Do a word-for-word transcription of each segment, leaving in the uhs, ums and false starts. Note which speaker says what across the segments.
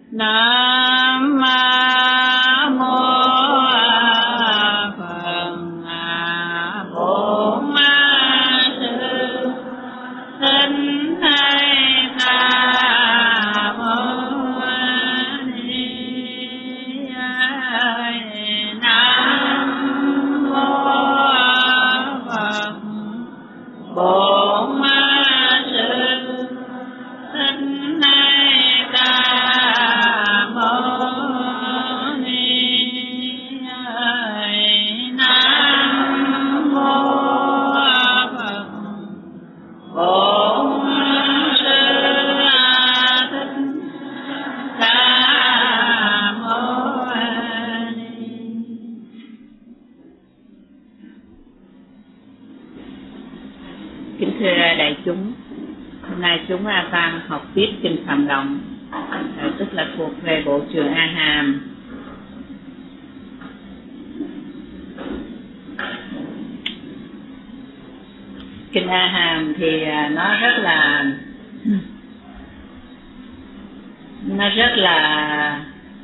Speaker 1: Nam mô Phật. Bổn Sư Thích Ca Mâu Ni. Nam mô Phật. Bổn Sư Thích Ca Mâu Ni. Nam mô Phật. Bổn Sư Thích Ca Mâu Ni. Kính thưa đại chúng, hôm nay chúng ta học tiếp kinh Phạm Đồng, tức là thuộc về bộ trường A Hàm. Kinh A Hàm thì nó rất là nó rất là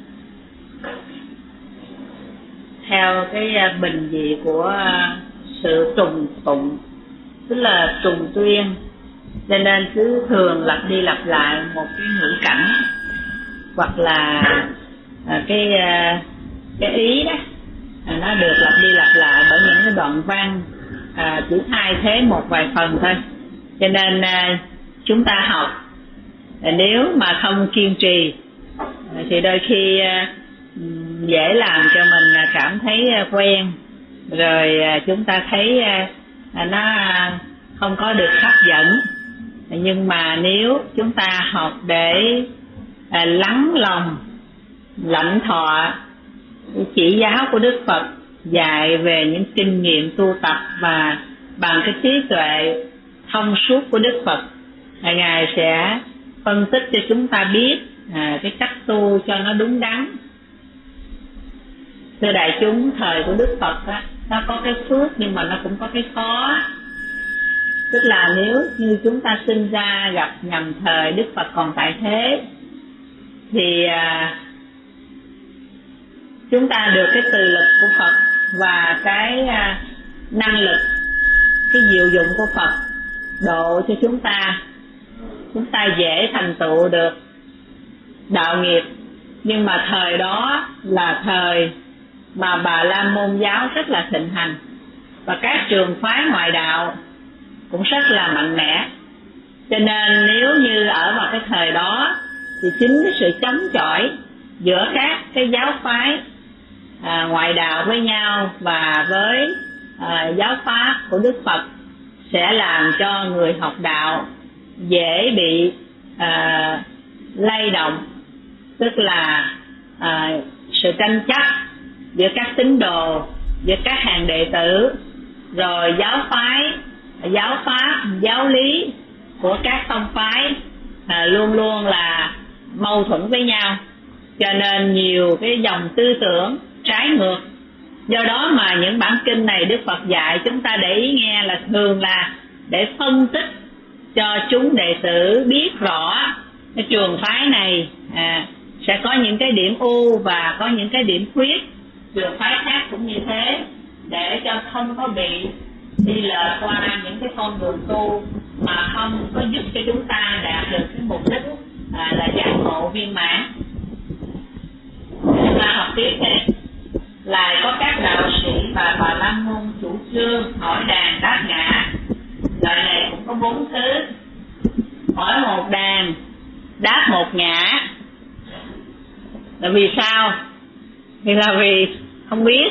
Speaker 1: theo cái bình dị của sự trùng tụng, tức là trùng tuyên, cho nên cứ thường lặp đi lặp lại một cái ngữ cảnh hoặc là à, cái à, cái ý đó à, nó được lặp đi lặp lại bởi những cái đoạn văn à, chỉ thay thế một vài phần thôi, cho nên à, chúng ta học à, nếu mà không kiên trì à, thì đôi khi à, dễ làm cho mình à, cảm thấy à, quen rồi à, chúng ta thấy à, à, nó không có được hấp dẫn. Nhưng mà nếu chúng ta học để à, lắng lòng lãnh thọ chỉ giáo của Đức Phật dạy về những kinh nghiệm tu tập, và bằng cái trí tuệ thông suốt của Đức Phật, à, Ngài sẽ phân tích cho chúng ta biết à, cái cách tu cho nó đúng đắn. Thưa đại chúng, thời của Đức Phật á, nó có cái phước nhưng mà nó cũng có cái khó. Tức là nếu như chúng ta sinh ra gặp nhầm thời Đức Phật còn tại thế thì à, chúng ta được cái từ lực của Phật và cái à, năng lực, cái diệu dụng của Phật độ cho chúng ta, chúng ta dễ thành tựu được đạo nghiệp. Nhưng mà thời đó là thời mà Bà La Môn giáo rất là thịnh hành, và các trường phái ngoại đạo cũng rất là mạnh mẽ. Cho nên nếu như ở vào cái thời đó thì chính cái sự chống chọi giữa các cái giáo phái à, ngoại đạo với nhau và với à, giáo pháp của Đức Phật sẽ làm cho người học đạo dễ bị à, lay động, tức là à, sự tranh chấp giữa các tín đồ, giữa các hàng đệ tử, rồi giáo phái, giáo pháp, giáo lý của các tông phái à, luôn luôn là mâu thuẫn với nhau, cho nên nhiều cái dòng tư tưởng trái ngược. Do đó mà những bản kinh này Đức Phật dạy chúng ta để ý nghe là thường là để phân tích cho chúng đệ tử biết rõ cái trường phái này à, sẽ có những cái điểm ưu và có những cái điểm khuyết, trường phái khác cũng như thế, để cho không có bị đi lệch qua những cái con đường tu mà không có giúp cho chúng ta đạt được cái mục đích à, là giác ngộ viên mãn. Chúng ta học tiếp này. Lại có các đạo sĩ và Bà La Môn chủ trương hỏi đàn đáp ngã. Loại này cũng có bốn thứ: hỏi một đàn, đáp một ngã. Là vì sao? Thì là vì không biết.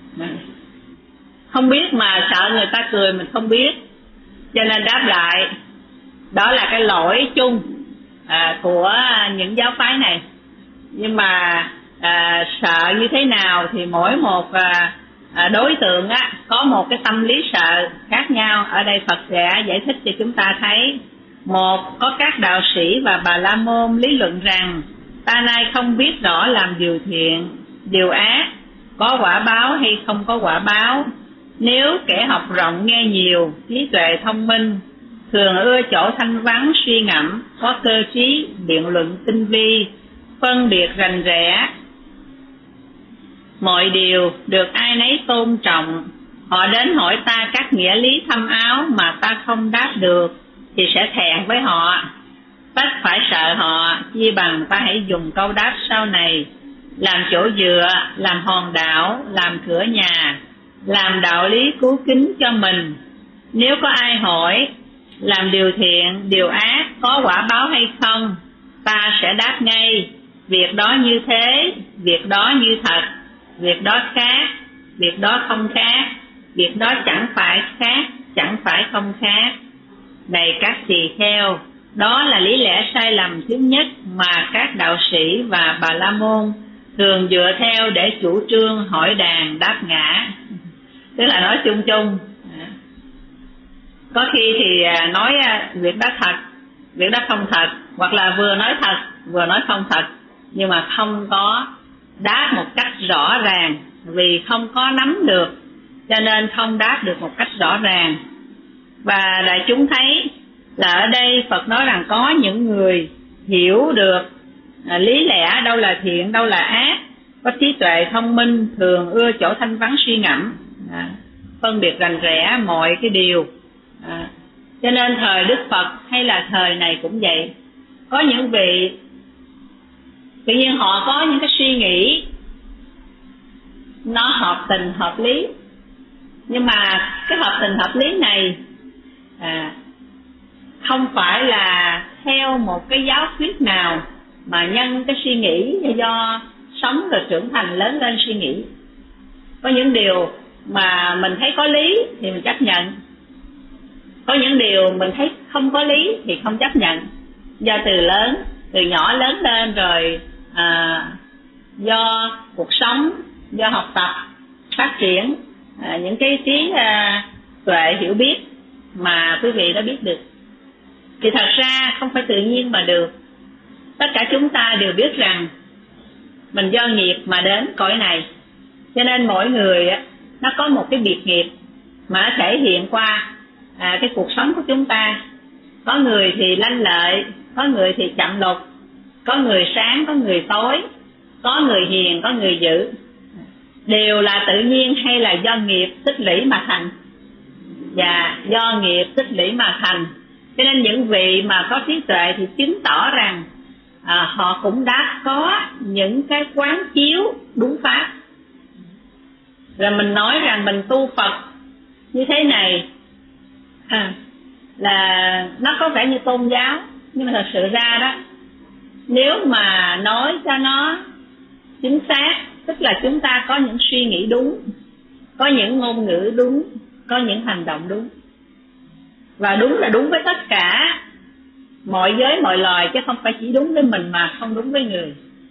Speaker 1: Không biết mà sợ người ta cười mình không biết, cho nên đáp lại. Đó là cái lỗi chung à, của những giáo phái này. Nhưng mà à, sợ như thế nào thì mỗi một à, à, đối tượng á, có một cái tâm lý sợ khác nhau. Ở đây Phật sẽ giải thích cho chúng ta thấy. Một, có các đạo sĩ và Bà La Môn lý luận rằng ta nay không biết rõ làm điều thiện, điều ác, có quả báo hay không có quả báo. Nếu kẻ học rộng nghe nhiều, trí tuệ thông minh, thường ưa chỗ thanh vắng suy ngẫm, có cơ trí, biện luận tinh vi, phân biệt rành rẽ, mọi điều được ai nấy tôn trọng. Họ đến hỏi ta các nghĩa lý thâm áo mà ta không đáp được thì sẽ thẹn với họ. Tất phải sợ họ, chi bằng ta hãy dùng câu đáp sau này làm chỗ dựa, làm hòn đảo, làm cửa nhà, làm đạo lý cứu kính cho mình. Nếu có ai hỏi làm điều thiện, điều ác có quả báo hay không, ta sẽ đáp ngay, việc đó như thế, việc đó như thật, việc đó khác, việc đó không khác, việc đó chẳng phải khác, chẳng phải không khác. Này các tỳ kheo, đó là lý lẽ sai lầm thứ nhất mà các đạo sĩ và Bà La Môn thường dựa theo để chủ trương hỏi đàn đáp ngã. Tức là nói chung chung, có khi thì nói việc đó thật, việc đó không thật, hoặc là vừa nói thật vừa nói không thật, nhưng mà không có đáp một cách rõ ràng, vì không có nắm được cho nên không đáp được một cách rõ ràng. Và đại chúng thấy là ở đây Phật nói rằng có những người hiểu được à, lý lẽ đâu là thiện đâu là ác, có trí tuệ thông minh, thường ưa chỗ thanh vắng suy ngẫm, à, phân biệt rành rẽ mọi cái điều. à, cho nên thời Đức Phật hay là thời này cũng vậy, có những vị tự nhiên họ có những cái suy nghĩ nó hợp tình hợp lý, nhưng mà cái hợp tình hợp lý này à, không phải là theo một cái giáo thuyết nào mà nhân cái suy nghĩ do sống rồi trưởng thành lớn lên suy nghĩ. Có những điều mà mình thấy có lý thì mình chấp nhận, có những điều mình thấy không có lý thì không chấp nhận. Do từ lớn, từ nhỏ lớn lên rồi à, do cuộc sống, do học tập phát triển à, những cái trí à, tuệ hiểu biết mà quý vị đã biết được, thì thật ra không phải tự nhiên mà được. Tất cả chúng ta đều biết rằng mình do nghiệp mà đến cõi này, cho nên mỗi người nó có một cái biệt nghiệp mà nó thể hiện qua à, cái cuộc sống của chúng ta. Có người thì lanh lợi, có người thì chậm lục, có người sáng, có người tối, có người hiền, có người dữ. Đều là tự nhiên hay là do nghiệp tích lũy mà thành? Và do nghiệp tích lũy mà thành. Cho nên những vị mà có trí tuệ thì chứng tỏ rằng à, họ cũng đã có những cái quán chiếu đúng pháp. Rồi mình nói rằng mình tu Phật như thế này à, là nó có vẻ như tôn giáo, nhưng mà thật sự ra đó, nếu mà nói cho nó chính xác, tức là chúng ta có những suy nghĩ đúng, có những ngôn ngữ đúng, có những hành động đúng. Và đúng là đúng với tất cả mọi giới mọi loài, chứ không phải chỉ đúng với mình mà không đúng với người.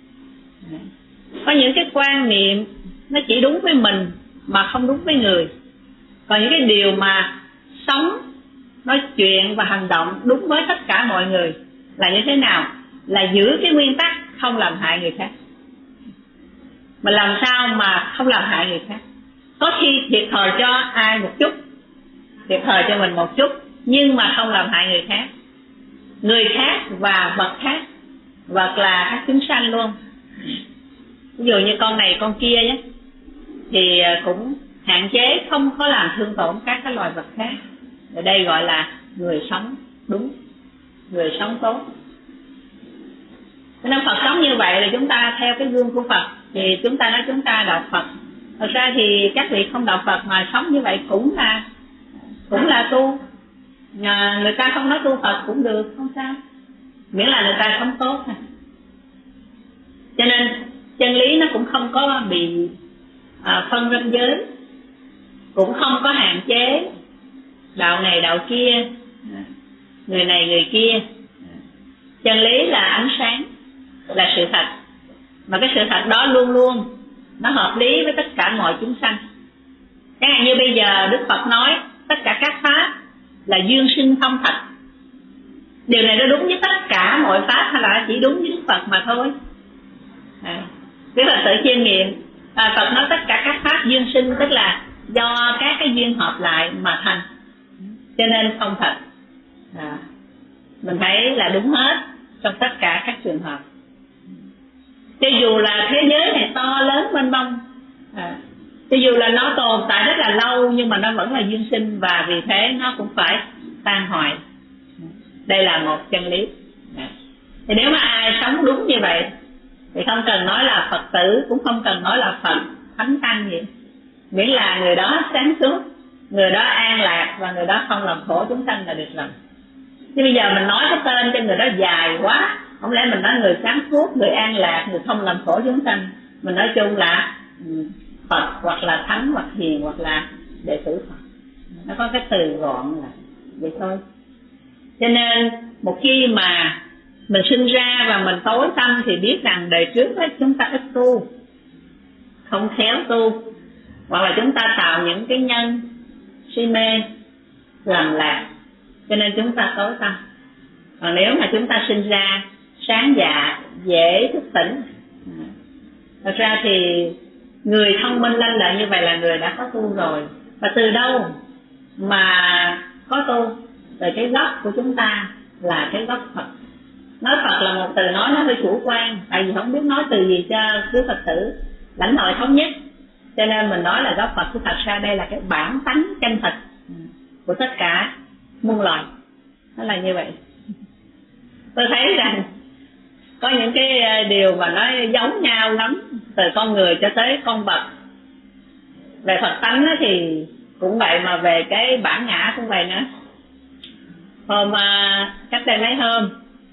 Speaker 1: Có những cái quan niệm nó chỉ đúng với mình mà không đúng với người. Còn những cái điều mà sống, nói chuyện và hành động đúng với tất cả mọi người là như thế nào? Là giữ cái nguyên tắc không làm hại người khác. Mà làm sao mà không làm hại người khác? Có khi thiệt thòi cho ai một chút, thiệt thòi cho mình một chút, nhưng mà không làm hại người khác. Người khác và vật khác, vật là các chúng sanh luôn. Ví dụ như con này con kia nhé, thì cũng hạn chế không có làm thương tổn các cái loài vật khác. Ở đây gọi là người sống đúng, người sống tốt. Nên Phật sống như vậy là chúng ta theo cái gương của Phật, thì chúng ta nói chúng ta đạo Phật. Thật ra thì các vị không đạo Phật mà sống như vậy cũng là cũng là tu. À, người ta không nói tu Phật cũng được, không sao, miễn là người ta sống tốt thôi. Cho nên chân lý nó cũng không có bị à, phân ranh giới, cũng không có hạn chế đạo này đạo kia, người này người kia. Chân lý là ánh sáng, là sự thật, mà cái sự thật đó luôn luôn nó hợp lý với tất cả mọi chúng sanh. Chẳng hạn như bây giờ Đức Phật nói tất cả các pháp là duyên sinh thông thật. Điều này nó đúng với tất cả mọi pháp hay là chỉ đúng với Đức Phật mà thôi? À, Đức Phật tự chiêm nghiệm, à, Phật nói tất cả các pháp duyên sinh, tức là do các cái duyên hợp lại mà thành, cho nên không thật. À, mình thấy là đúng hết trong tất cả các trường hợp. cho dù là thế giới này to lớn mênh mông, à, cho dù là nó tồn tại rất là lâu nhưng mà nó vẫn là duyên sinh, và vì thế nó cũng phải tan hoại. Đây là một chân lý. Thì nếu mà ai sống đúng như vậy thì không cần nói là Phật tử, cũng không cần nói là Phật, Thánh Tăng gì, miễn là người đó sáng suốt, người đó an lạc và người đó không làm khổ chúng sanh là được rồi. Chứ bây giờ mình nói cái tên cho người đó dài quá, không lẽ mình nói người sáng suốt, người an lạc, người không làm khổ chúng sanh. Mình nói chung là Phật hoặc là Thánh hoặc Hiền hoặc là đệ tử Phật. Nó có cái từ gọn là vậy thôi. Cho nên một khi mà mình sinh ra và mình tối tâm thì biết rằng đời trước ấy, chúng ta ít tu, không khéo tu, hoặc là chúng ta tạo những cái nhân si mê làm lạc, cho nên chúng ta tối tâm. Còn nếu mà chúng ta sinh ra sáng dạ, dễ thức tỉnh, thật ra thì người thông minh lanh lợi như vậy là người đã có tu rồi. Và từ đâu mà có tu? Từ cái gốc của chúng ta là cái gốc Phật. Nói Phật là một từ nói nó hơi chủ quan, tại vì không biết nói từ gì cho quý Phật tử lãnh hội thống nhất, cho nên mình nói là gốc Phật. Chứ thật ra đây là cái bản tánh chân thật của tất cả muôn loài, nó là như vậy. Tôi thấy rằng có những cái điều mà nó giống nhau lắm, từ con người cho tới con vật. Về Phật tánh thì cũng vậy, mà về cái bản ngã cũng vậy nữa. Hôm cách đây mấy hôm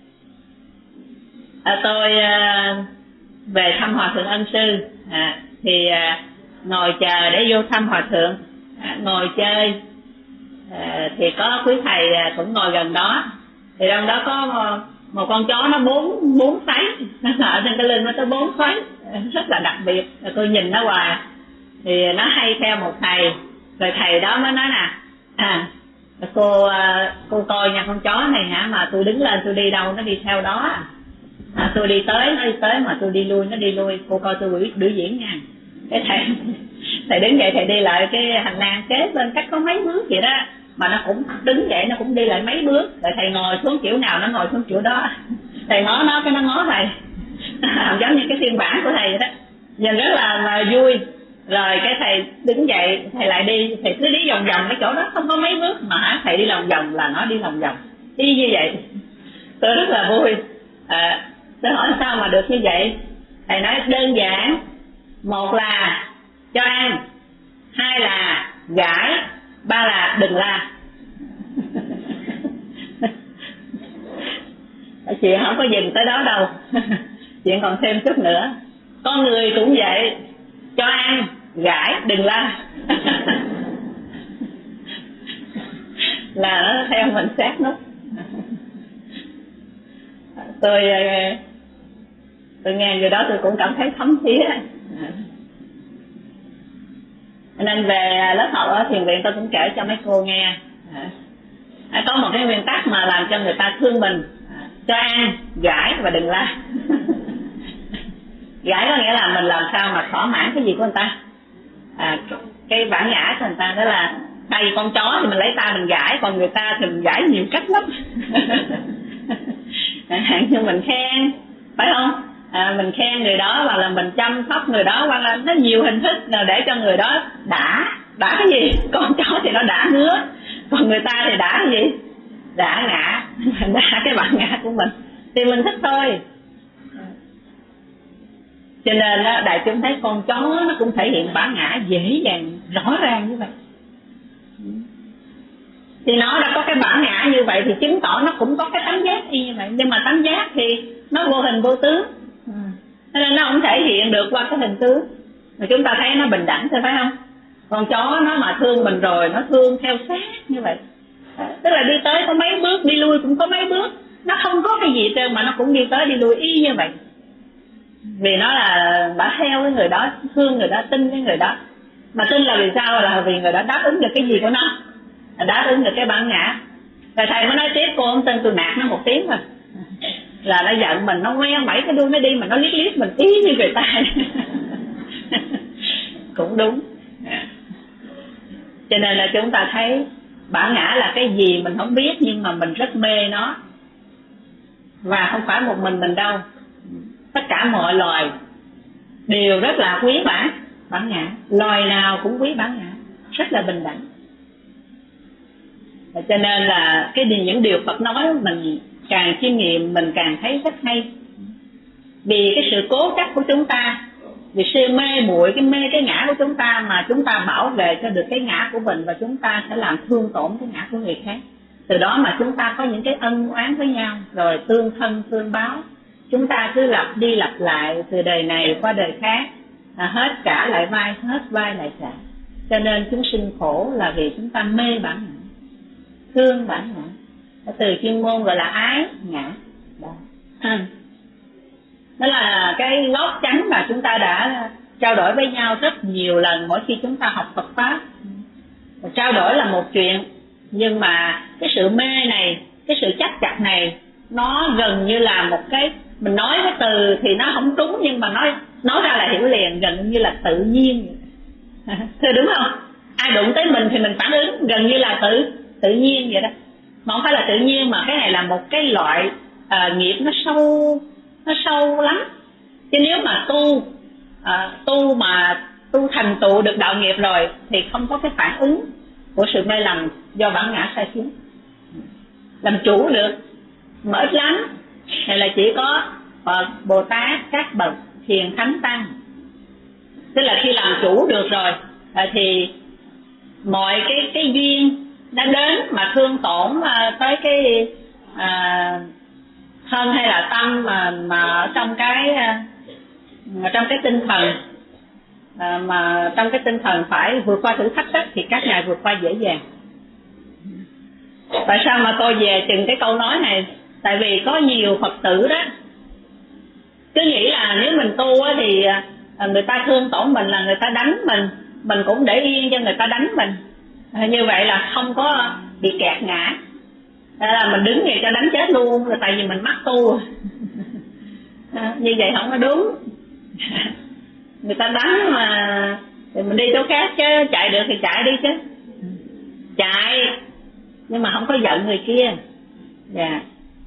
Speaker 1: à, tôi à, về thăm Hòa Thượng Ân Sư, à, thì à, ngồi chờ để vô thăm Hòa Thượng, à, ngồi chơi, à, thì có quý thầy à, cũng ngồi gần đó. Thì trong đó có một, một con chó nó bốn bốn xoáy, nó ở trên cái lưng nó tới bốn xoáy, rất là đặc biệt. Rồi tôi nhìn nó hoài, thì nó hay theo một thầy, rồi thầy đó mới nói nè, à cô cô coi nha, con chó này hả, mà tôi đứng lên tôi đi đâu nó đi theo đó, à, tôi đi tới nó đi tới, mà tôi đi lui nó đi lui, cô coi tôi biểu, biểu diễn nha. Cái thầy thầy đứng dậy, thầy đi lại cái hành lang kế bên cách có mấy bước vậy đó, mà nó cũng đứng dậy nó cũng đi lại mấy bước. Rồi thầy ngồi xuống kiểu nào nó ngồi xuống kiểu đó, thầy ngó nó cái nó ngó thầy giống như cái phiên bản của thầy vậy đó, nhìn rất là, là vui. Rồi cái thầy đứng dậy, thầy lại đi, thầy cứ đi vòng vòng cái chỗ đó không có mấy bước, mà hả thầy đi lòng vòng là nó đi lòng vòng đi như vậy. Tôi rất là vui. À, tôi hỏi sao mà được như vậy? Thầy nói đơn giản, một là cho ăn, hai là gãi, ba là đừng la. Chuyện không có dừng tới đó đâu, chuyện còn thêm chút nữa. Con người cũng vậy, cho ăn, gãi, đừng la là nó theo mình sát nút. Tôi tôi nghe người đó tôi cũng cảm thấy thấm thía. Nên về lớp học ở thiền viện tôi cũng kể cho mấy cô nghe, có một cái nguyên tắc mà làm cho người ta thương mình: cho ăn, gãi và đừng la. Gãi có nghĩa là mình làm sao mà thỏa mãn cái gì của người ta, à, cái bản ngã của người ta, đó là thay con chó thì mình lấy ta mình gãi, còn người ta thì mình gãi nhiều cách lắm. Hạn như mình khen, phải không? À, mình khen người đó, hoặc là mình chăm sóc người đó, hoặc là nó nhiều hình thức là để cho người đó đã. Đã cái gì? Con chó thì nó đã ngứa, còn người ta thì đã cái gì? Đã ngã, đã cái bản ngã của mình, thì mình thích thôi. Cho nên đó, đại chúng thấy con chó nó cũng thể hiện bản ngã dễ dàng, rõ ràng như vậy. Thì nó đã có cái bản ngã như vậy thì chứng tỏ nó cũng có cái tánh giác y như vậy. Nhưng mà tánh giác thì nó vô hình vô tướng, cho nên nó không thể hiện được qua cái hình tướng. Mà chúng ta thấy nó bình đẳng thôi, phải không? Con chó nó mà thương mình rồi, nó thương theo sát như vậy. Tức là đi tới có mấy bước, đi lui cũng có mấy bước, nó không có cái gì hết trơn mà nó cũng đi tới đi lui y như vậy. Vì nó là đã theo cái người đó, thương người đó, tin cái người đó. Mà tin là vì sao? Là vì người đó đáp ứng được cái gì của nó, đáp ứng được cái bản ngã. Rồi thầy mới nói tiếp: cô không tin tôi nạt nó một tiếng thôi là nó giận mình, nó ngoe mẩy cái đuôi nó đi, mà nó liếc liếc mình ý như người ta. Cũng đúng. Cho nên là chúng ta thấy bản ngã là cái gì mình không biết, nhưng mà mình rất mê nó. Và không phải một mình mình đâu, tất cả mọi loài đều rất là quý bản bản ngã, loài nào cũng quý bản ngã, rất là bình đẳng. Cho nên là cái những điều Phật nói mình càng chiêm nghiệm mình càng thấy rất hay. Vì cái sự cố chấp của chúng ta, vì sự mê muội cái mê cái ngã của chúng ta mà chúng ta bảo vệ cho được cái ngã của mình, và chúng ta sẽ làm thương tổn cái ngã của người khác. Từ đó mà chúng ta có những cái ân oán với nhau, rồi tương thân tương báo. Chúng ta cứ lặp đi lặp lại từ đời này qua đời khác, à, hết trả lại vai, hết vai lại trả. Cho nên chúng sinh khổ là vì chúng ta mê bản ngã, thương bản ngã. Từ chuyên môn gọi là ái ngã. Đó. Đó là cái gốc chắn mà chúng ta đã trao đổi với nhau rất nhiều lần mỗi khi chúng ta học Phật Pháp. Trao đổi là một chuyện, nhưng mà cái sự mê này, cái sự chấp chặt này, nó gần như là một cái, mình nói cái từ thì nó không đúng, nhưng mà nói nói ra là hiểu liền, gần như là tự nhiên. Thưa đúng không? Ai đụng tới mình thì mình phản ứng gần như là tự tự nhiên vậy đó. Mà không phải là tự nhiên, mà cái này là một cái loại à, nghiệp nó sâu, nó sâu lắm. Chứ nếu mà tu à, tu mà tu thành tựu được đạo nghiệp rồi thì không có cái phản ứng của sự mê lầm do bản ngã sai khiến. Làm chủ được mà ít lắm, hay là chỉ có Phật, Bồ Tát, các bậc hiền thánh tăng. Tức là khi làm chủ được rồi à, thì mọi cái cái duyên đã đến mà thương tổn à, tới cái à, thân hay là tâm mà mà ở trong cái à, trong cái tinh thần à, mà trong cái tinh thần phải vượt qua thử thách đó, thì các ngài vượt qua dễ dàng. Tại sao mà tôi về chừng cái câu nói này? Tại vì có nhiều Phật tử đó cứ nghĩ là nếu mình tu á thì người ta thương tổn mình là người ta đánh mình, mình cũng để yên cho người ta đánh mình, như vậy là không có bị kẹt ngã. Thế là mình đứng vậy cho đánh chết luôn, là tại vì mình mắc tu. Như vậy không có đúng. Người ta đánh mà thì mình đi chỗ khác chứ, chạy được thì chạy đi chứ, chạy nhưng mà không có giận người kia. Yeah.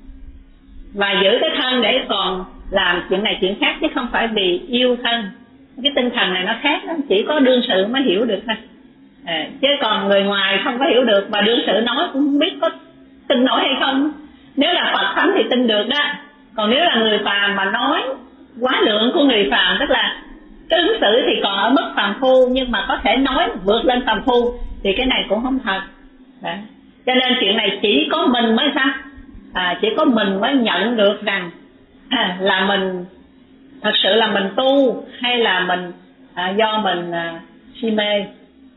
Speaker 1: Và giữ cái thân để còn làm chuyện này chuyện khác, chứ không phải vì yêu thân. Cái tinh thần này nó khác lắm, chỉ có đương sự mới hiểu được thôi. À, chứ còn người ngoài không có hiểu được, và đương sự nói cũng không biết có tin nổi hay không. Nếu là Phật thánh thì tin được đó, còn nếu là người phàm mà nói quá lượng của người phàm, tức là cái ứng xử thì còn ở mức phàm phu nhưng mà có thể nói vượt lên phàm phu, thì cái này cũng không thật. Đấy. Cho nên chuyện này chỉ có mình mới sao à, chỉ có mình mới nhận được rằng à, là mình thật sự là mình tu, hay là mình à, do mình à, si mê.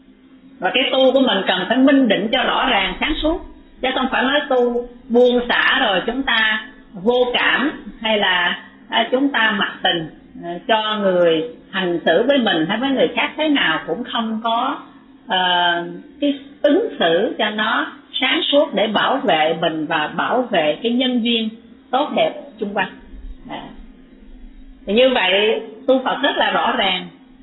Speaker 1: Và cái tu của mình cần phải minh định cho rõ ràng sáng suốt, chứ không phải nói tu buông xả rồi chúng ta vô cảm, hay là à, chúng ta mặc tình à, cho người hành xử với mình hay với người khác thế nào cũng không có à, cái ứng xử cho nó sáng suốt để bảo vệ mình và bảo vệ cái nhân duyên tốt đẹp xung quanh. À. Thì như vậy tu Phật rất là rõ ràng,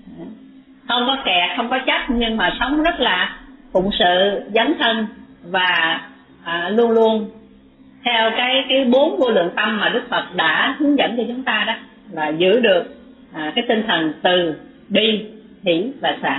Speaker 1: không có kẹt, không có chấp, nhưng mà sống rất là phụng sự, dấn thân và à, luôn luôn theo cái cái bốn vô lượng tâm mà Đức Phật đã hướng dẫn cho chúng ta đó, là giữ được à, cái tinh thần từ bi, hỷ và xả.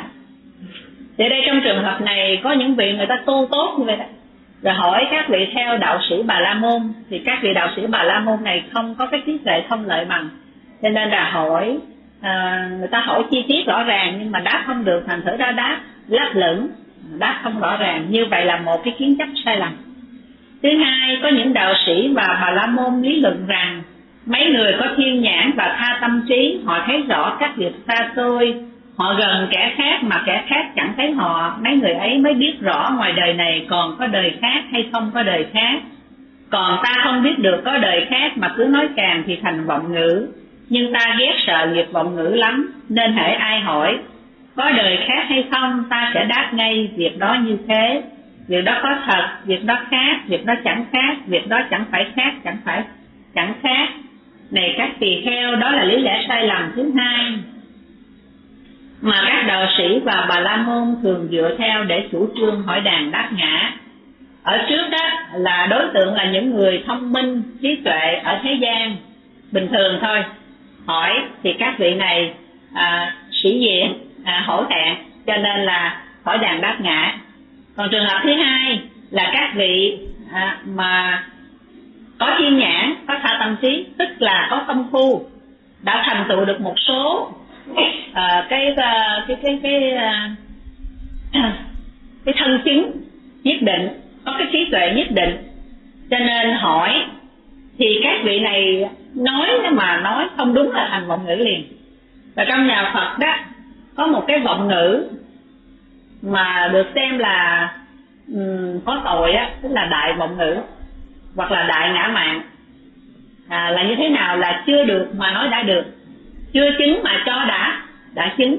Speaker 1: Thì đây trong trường hợp này có những vị người ta tu tốt như vậy đó, rồi hỏi các vị theo đạo sĩ Bà La Môn, thì các vị đạo sĩ Bà La Môn này không có cái trí tuệ thông lợi bằng, cho nên là hỏi à, người ta hỏi chi tiết rõ ràng nhưng mà đáp không được, thành thử ra đáp lấp lửng, đáp không rõ ràng. Như vậy là một cái kiến chấp sai lầm. Thứ hai, có những đạo sĩ và Bà La Môn lý luận rằng mấy người có thiên nhãn và tha tâm trí, họ thấy rõ các việc xa xôi, họ gần kẻ khác mà kẻ khác chẳng thấy họ, mấy người ấy mới biết rõ ngoài đời này còn có đời khác hay không có đời khác. Còn ta không biết được có đời khác mà cứ nói càng thì thành vọng ngữ, nhưng ta ghét sợ nghiệp vọng ngữ lắm, nên hễ ai hỏi có đời khác hay không, ta sẽ đáp ngay việc đó như thế. Việc đó có thật, việc đó khác, việc đó chẳng khác, việc đó chẳng phải khác, chẳng phải chẳng khác. Này các tỳ kheo, đó là lý lẽ sai lầm thứ hai mà các đạo sĩ và Bà La Môn thường dựa theo để chủ trương hỏi đàn đáp ngã. Ở trước đó là đối tượng là những người thông minh, trí tuệ ở thế gian bình thường thôi, hỏi thì các vị này à, sĩ diện à, hổ thẹn, cho nên là khỏi đàn đáp ngã. Còn trường hợp thứ hai là các vị à, mà có thiên nhãn, có tha tâm trí, tức là có công phu, đã thành tựu được một số à, cái, cái cái cái cái à, cái thân chứng nhất định, có cái trí tuệ nhất định, cho nên hỏi thì các vị này nói mà nói không đúng là thành vọng ngữ liền. Và trong nhà Phật đó có một cái vọng ngữ mà được xem là um, có tội á, tức là đại vọng ngữ hoặc là đại ngã mạn. À, là như thế nào? Là chưa được mà nói đã được, chưa chứng mà cho đã đã chứng.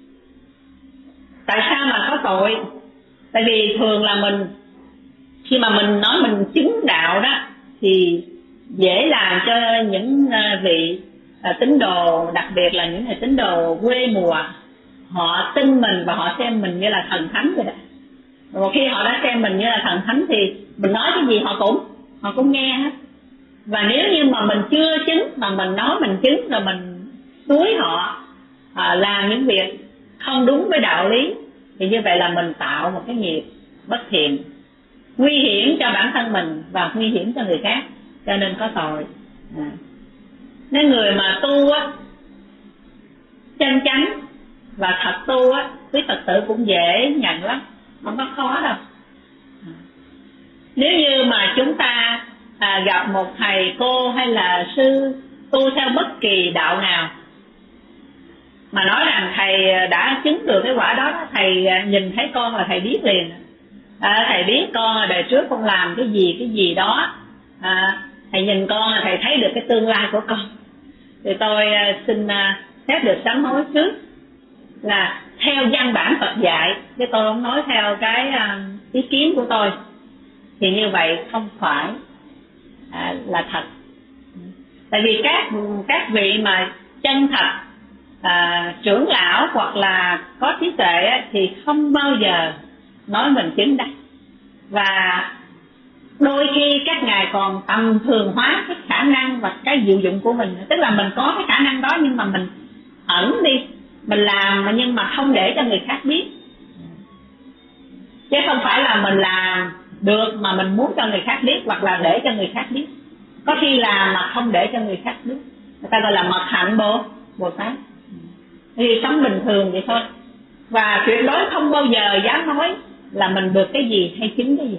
Speaker 1: Tại sao mà có tội? Tại vì thường là mình khi mà mình nói mình chứng đạo đó thì dễ làm cho những vị tín đồ, đặc biệt là những người tín đồ quê mùa, họ tin mình và họ xem mình như là thần thánh vậy đó. Và khi họ đã xem mình như là thần thánh thì mình nói cái gì họ cũng họ cũng nghe hết. Và nếu như mà mình chưa chứng mà mình nói mình chứng rồi mình đuối họ à, làm những việc không đúng với đạo lý thì như vậy là mình tạo một cái nghiệp bất thiện, nguy hiểm cho bản thân mình và nguy hiểm cho người khác, cho nên có tội. À. Nên người mà tu á chân chánh và thật tu á, quý Phật tử cũng dễ nhận lắm, không có khó đâu. À. Nếu như mà chúng ta à, gặp một thầy cô hay là sư tu theo bất kỳ đạo nào mà nói rằng thầy đã chứng được cái quả đó, thầy nhìn thấy con là thầy biết liền. À, thầy biết con là đời trước con làm cái gì cái gì đó, à, thầy nhìn con là thầy thấy được cái tương lai của con. Thì tôi uh, xin uh, phép được sám hối trước là theo văn bản Phật dạy, chứ tôi không nói theo cái uh, ý kiến của tôi, thì như vậy không phải à, là thật. Tại vì các các vị mà chân thật à, trưởng lão hoặc là có trí tuệ ấy, thì không bao giờ nói mình chứng đắc. Và đôi khi các ngài còn tầm thường hóa cái khả năng và cái diệu dụng của mình, tức là mình có cái khả năng đó nhưng mà mình ẩn đi, mình làm mà nhưng mà không để cho người khác biết, chứ không phải là mình làm được mà mình muốn cho người khác biết hoặc là để cho người khác biết. Có khi làm mà không để cho người khác biết, người ta gọi là mật hạnh bồ bồ tát. Thì sống bình thường vậy thôi, và tuyệt đối không bao giờ dám nói là mình được cái gì hay chứng cái gì.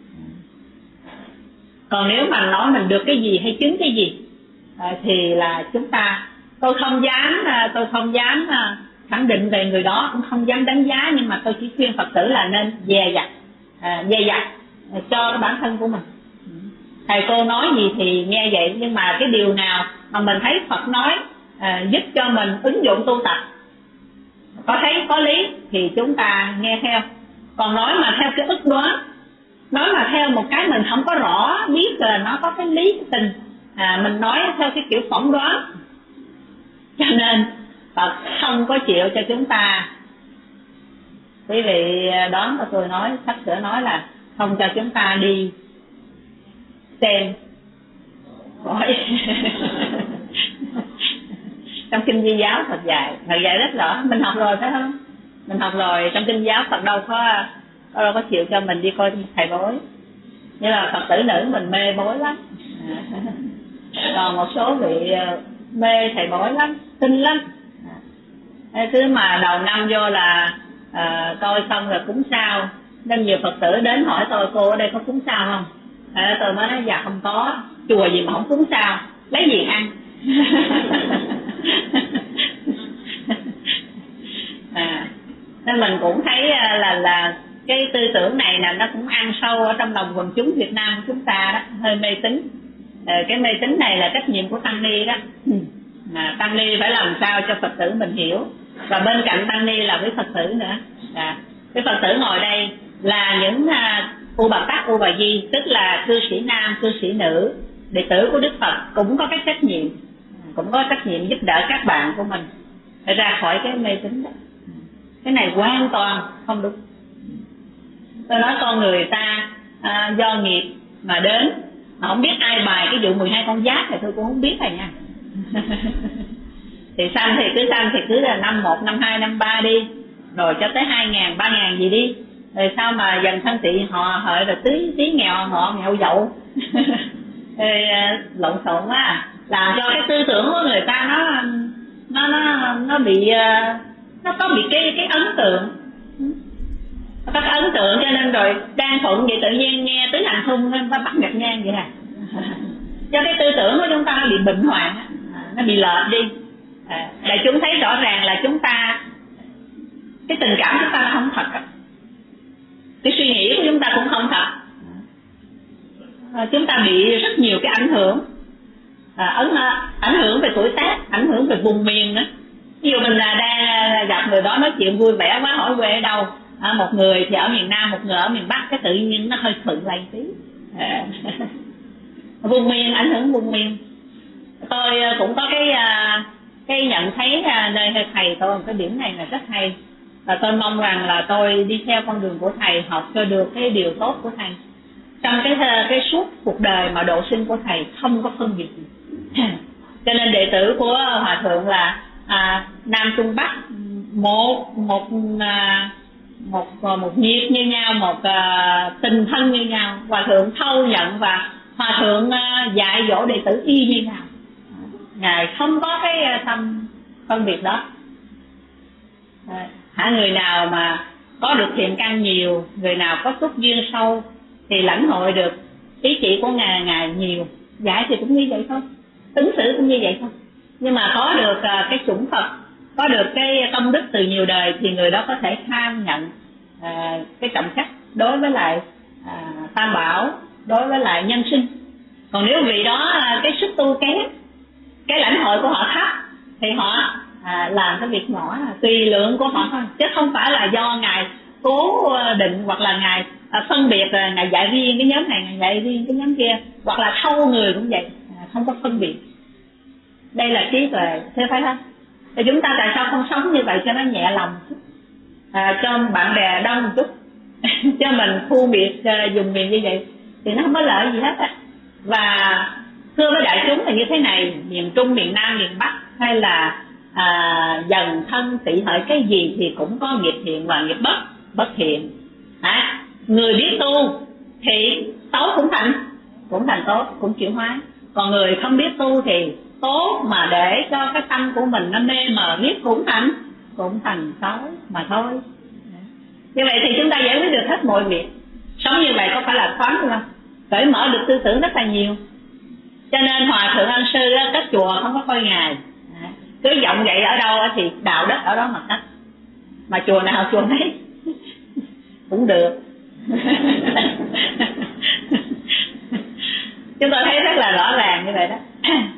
Speaker 1: Còn nếu mà nói mình được cái gì hay chứng cái gì à, thì là chúng ta, tôi không dám tôi không dám khẳng định về người đó, cũng không dám đánh giá, nhưng mà tôi chỉ khuyên Phật tử là nên dè dặt à, dè dặt cho cái bản thân của mình. Thầy cô nói gì thì nghe vậy, nhưng mà cái điều nào mà mình thấy Phật nói à, giúp cho mình ứng dụng tu tập, có thấy có lý thì chúng ta nghe theo. Còn nói mà theo cái ức đoán, nói mà theo một cái mình không có rõ biết là nó có cái lý cái tình, à, mình nói theo cái kiểu phỏng đoán, cho nên Phật không có chịu cho chúng ta. Quý vị đoán của tôi nói, sắp sửa nói là không cho chúng ta đi xem hỏi. Trong kinh Di giáo Phật dạy, Phật dạy rất rõ, mình học rồi phải không? Mình học rồi, trong kinh giáo Phật đâu có đâu có chịu cho mình đi coi thầy bói. Như là Phật tử nữ mình mê bói lắm. Còn một số vị mê thầy bói lắm, tin lắm. Cứ mà đầu năm vô là à, coi xong rồi cúng sao. Nên nhiều Phật tử đến hỏi tôi, cô ở đây có cúng sao không? À, tôi mới nói dạ không có, chùa gì mà không cúng sao, lấy gì ăn. À, nên mình cũng thấy là là cái tư tưởng này là nó cũng ăn sâu ở trong lòng quần chúng Việt Nam của chúng ta đó, hơi mê tín. À, cái mê tín này là trách nhiệm của tăng ni đó. À, tăng ni phải làm sao cho Phật tử mình hiểu, và bên cạnh tăng ni là với Phật tử nữa. À, cái Phật tử ngồi đây là những uh, U Bà Tát, U Bà Di, tức là cư sĩ nam, cư sĩ nữ, đệ tử của Đức Phật, cũng có cái trách nhiệm, cũng có trách nhiệm giúp đỡ các bạn của mình để ra khỏi cái mê tín đó. Cái này hoàn toàn không đúng. Tôi nói con người ta à, do nghiệp mà đến, mà không biết ai bài cái vụ mười hai con giáp thì tôi cũng không biết rồi nha. Thì sanh thì cứ sanh thì cứ là năm một, năm hai, năm ba đi, rồi cho tới hai ngàn, ba ngàn gì đi. Rồi sao mà dần thân tị họ hợi rồi tí tí nghèo họ nghèo dậu. Rồi lộn xộn quá, làm cho cái tư tưởng của người ta nó nó nó nó bị nó có bị cái cái ấn tượng, có cái ấn tượng cho nên rồi đang thuận vậy tự nhiên nghe tứ hành xung nên ta bắt gặp ngang vậy à. Cho cái tư tưởng của chúng ta nó bị bệnh hoạn, nó bị lệch đi. À, đại chúng thấy rõ ràng là chúng ta, cái tình cảm chúng ta nó không thật, cái suy nghĩ của chúng ta cũng không thật. À, chúng ta bị rất nhiều cái ảnh hưởng, à, ấn ảnh hưởng về tuổi tác, ảnh hưởng về vùng miền nữa. Ví dụ mình là đang gặp người đó nói chuyện vui vẻ quá, hỏi quê ở đâu, à, một người thì ở miền Nam, một người ở miền Bắc, cái tự nhiên nó hơi thuận lại tí. À. Vùng miền, ảnh hưởng vùng miền. Tôi cũng có cái cái nhận thấy nơi thầy tôi cái điểm này là rất hay, và tôi mong rằng là tôi đi theo con đường của thầy, học cho được cái điều tốt của thầy trong cái cái suốt cuộc đời mà độ sinh của thầy không có phân biệt gì. Cho nên đệ tử của hòa thượng là à, Nam Trung Bắc một một à, một một nhiệt như nhau, một à, tình thân như nhau. Hòa thượng thâu nhận và hòa thượng à, dạy dỗ đệ tử y như nhau. Ngài không có cái tâm phân biệt đó. À, hả, người nào mà có được thiện căn nhiều, người nào có túc duyên sâu thì lãnh hội được ý chỉ của ngài ngài nhiều. Dạy thì cũng như vậy thôi, ứng xử cũng như vậy thôi. Nhưng mà có được à, cái chủng Phật, có được cái công đức từ nhiều đời thì người đó có thể tham nhận à, cái trọng trách đối với lại à, tam bảo, đối với lại nhân sinh. Còn nếu vị đó à, cái sức tu kém, cái lãnh hội của họ thấp thì họ à, làm cái việc nhỏ là tùy lượng của họ thôi, chứ không phải là do ngài cố định hoặc là ngài à, phân biệt là ngài dạy riêng cái nhóm này, ngài dạy riêng cái nhóm kia, hoặc là thâu người cũng vậy, à, không có phân biệt. Đây là trí tuệ, thế phải không? Thì chúng ta tại sao không sống như vậy cho nó nhẹ lòng, à, cho bạn bè đông một chút, cho mình khu biệt à, dùng miền như vậy thì nó không có lợi gì hết á. Và thưa với đại chúng là như thế này, miền Trung, miền Nam, miền Bắc hay là à, dần thân tị hợi cái gì thì cũng có nghiệp thiện và nghiệp bất bất thiện. À, người biết tu thì xấu cũng thành cũng thành tốt, cũng chuyển hóa. Còn người không biết tu thì tốt mà để cho cái tâm của mình nó mê mờ biết cũng thành cũng thành xấu mà thôi. Như vậy thì chúng ta giải quyết được hết mọi việc. Sống như vậy có phải là thoáng không? Cởi mở được tư tưởng rất là nhiều. Cho nên hòa thượng Ân Sư cất chùa không có coi ngài, cứ giọng vậy ở đâu thì đạo đất ở đó mà cất, mà chùa nào chùa nấy cũng được. Chúng tôi thấy rất là rõ ràng như vậy đó.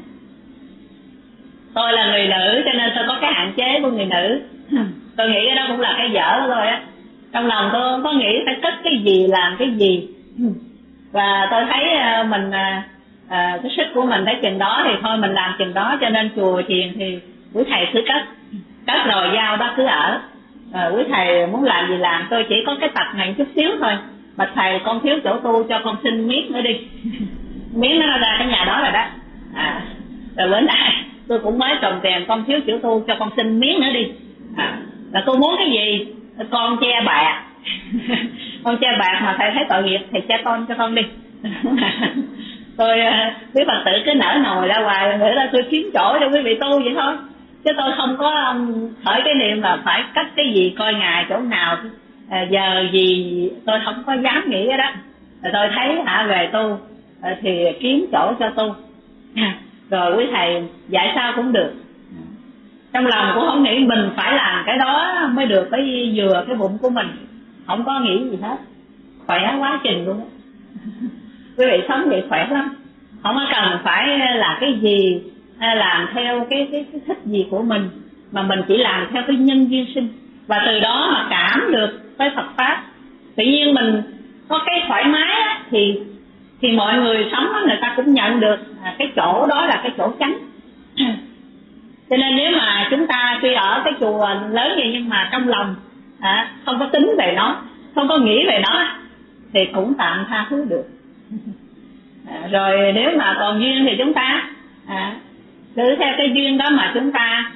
Speaker 1: Tôi là người nữ cho nên tôi có cái hạn chế của người nữ. Tôi nghĩ cái đó cũng là cái dở của tôi á. Trong lòng tôi không có nghĩ phải cất cái gì làm cái gì, và tôi thấy mình à, cái sức của mình thấy chừng đó thì thôi mình làm chừng đó. Cho nên chùa chiền thì quý thầy cứ cất cất rồi giao đó cứ ở. À, quý thầy muốn làm gì làm, tôi chỉ có cái tật này chút xíu thôi. Bạch thầy con thiếu chỗ tu cho con xin miết nữa đi. Miếng nó ra cái nhà đó rồi đó. À, rồi bữa nay tôi cũng mới trồng tiền, con thiếu chỗ tu cho con xin miếng nữa đi. À, là tôi muốn cái gì, con che bạc. Con che bạc mà thầy thấy tội nghiệp thầy che con cho con đi. Tôi quý Phật tử cứ nở nồi ra hoài, nghĩ là tôi kiếm chỗ cho quý vị tu vậy thôi, chứ tôi không có khởi cái niệm là phải cách cái gì coi ngài chỗ nào à, giờ gì, tôi không có dám nghĩ cái đó. Rồi tôi thấy hả về tu à, thì kiếm chỗ cho tu. Rồi quý thầy dạy sao cũng được. Trong lòng cũng không nghĩ mình phải làm cái đó mới được cái vừa cái bụng của mình, không có nghĩ gì hết, khỏe quá trình luôn. Quý vị sống vậy khỏe lắm, không có cần phải là cái gì làm theo cái, cái, cái thích gì của mình, mà mình chỉ làm theo cái nhân duyên sinh, và từ đó mà cảm được với Phật pháp. Tự nhiên mình có cái thoải mái á, thì thì mọi người sống đó, người ta cũng nhận được cái chỗ đó là cái chỗ chánh. Cho nên nếu mà chúng ta tuy ở cái chùa lớn vậy nhưng mà trong lòng à, không có tính về nó, không có nghĩ về nó thì cũng tạm tha thứ được. À, rồi nếu mà còn duyên thì chúng ta à, cứ theo cái duyên đó mà chúng ta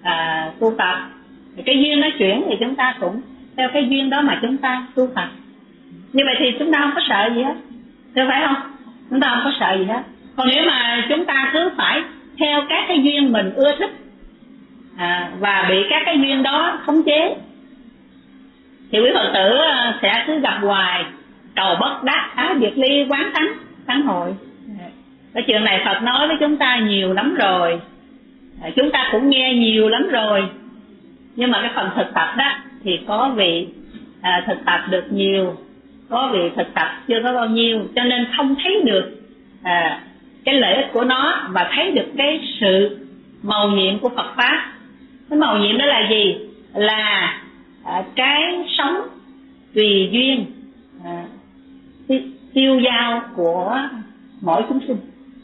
Speaker 1: à, tu tập. Cái duyên nó chuyển thì chúng ta cũng theo cái duyên đó mà chúng ta tu tập. Như vậy thì chúng ta không có sợ gì hết, được phải không? Chúng ta không có sợ gì hết. Còn nếu mà chúng ta cứ phải theo các cái duyên mình ưa thích à, và bị các cái duyên đó khống chế thì quý Phật tử sẽ cứ gặp hoài, cầu bất đắc, ái biệt ly, quán thắng thắng hội. Cái chuyện này Phật nói với chúng ta nhiều lắm rồi, chúng ta cũng nghe nhiều lắm rồi, nhưng mà cái phần thực tập đó thì có vị à, thực tập được nhiều, có vị thực tập chưa có bao nhiêu, cho nên không thấy được à, cái lợi ích của nó và thấy được cái sự mầu nhiệm của Phật pháp. Cái mầu nhiệm đó là gì? Là à, cái sống tùy duyên à, tiêu dao của mỗi chúng sinh.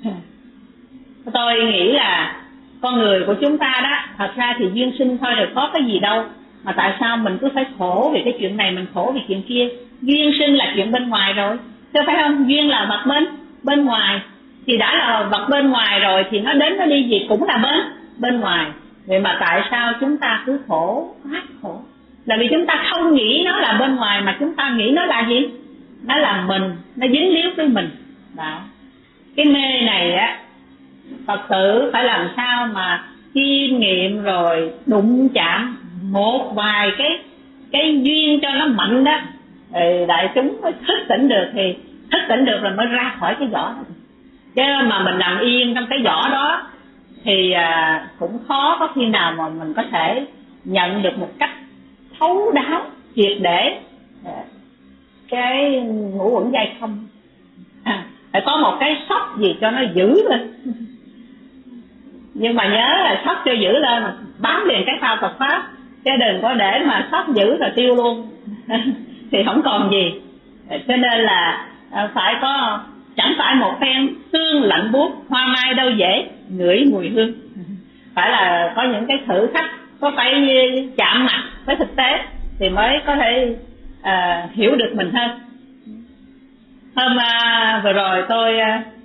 Speaker 1: Tôi nghĩ là con người của chúng ta đó, thật ra thì duyên sinh thôi, rồi có cái gì đâu mà tại sao mình cứ phải khổ vì cái chuyện này, mình khổ vì chuyện kia. Duyên sinh là chuyện bên ngoài rồi, chứ phải không? Duyên là vật bên bên ngoài, thì đã là vật bên ngoài rồi thì nó đến nó đi gì cũng là bên bên ngoài. Vậy mà tại sao chúng ta cứ khổ, phát khổ? Là vì chúng ta không nghĩ nó là bên ngoài, mà chúng ta nghĩ nó là gì? Nó là mình, nó dính líu với mình. Đó. Cái mê này á, Phật tử phải làm sao mà chiêm nghiệm rồi đụng chạm một vài cái cái duyên cho nó mạnh đó, thì đại chúng mới thức tỉnh được. Thì thức tỉnh được rồi mới ra khỏi cái vỏ đó. Chứ mà mình nằm yên trong cái vỏ đó thì à, cũng khó có khi nào mà mình có thể nhận được một cách thấu đáo, triệt để cái ngũ uẩn giai không. À, phải có một cái sốc gì cho nó giữ lên. Nhưng mà nhớ là sốc cho giữ lên mà bám liền cái phao Phật pháp, chứ đừng có để mà sốc giữ rồi tiêu luôn thì không còn gì. Cho nên là phải có, chẳng phải một phen xương lạnh buốt, hoa mai đâu dễ ngửi mùi hương. Phải là có những cái thử thách, có phải chạm mặt với thực tế thì mới có thể à, hiểu được mình hơn. Hôm à, vừa rồi tôi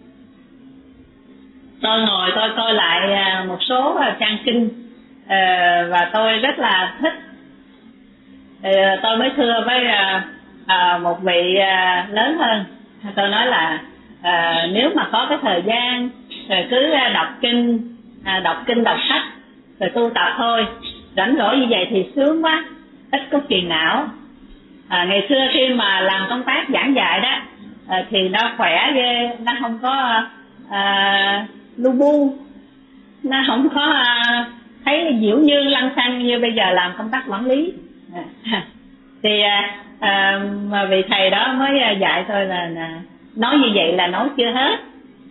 Speaker 1: tôi ngồi tôi coi lại à, một số à, trang kinh à, và tôi rất là thích. À, tôi mới thưa với à, à, một vị à, lớn hơn, tôi nói là à, nếu mà có cái thời gian rồi cứ đọc kinh, à, đọc kinh đọc sách rồi tu tập thôi, rảnh rỗi như vậy thì sướng quá, ít có phiền não. À, ngày xưa khi mà làm công tác giảng dạy đó à, thì nó khỏe ghê, nó không có à, lu bu, nó không có à, thấy diễu dương lăng xăng như bây giờ làm công tác quản lý. À, thì à, à, mà vị thầy đó mới dạy tôi là, là nói như vậy là nói chưa hết.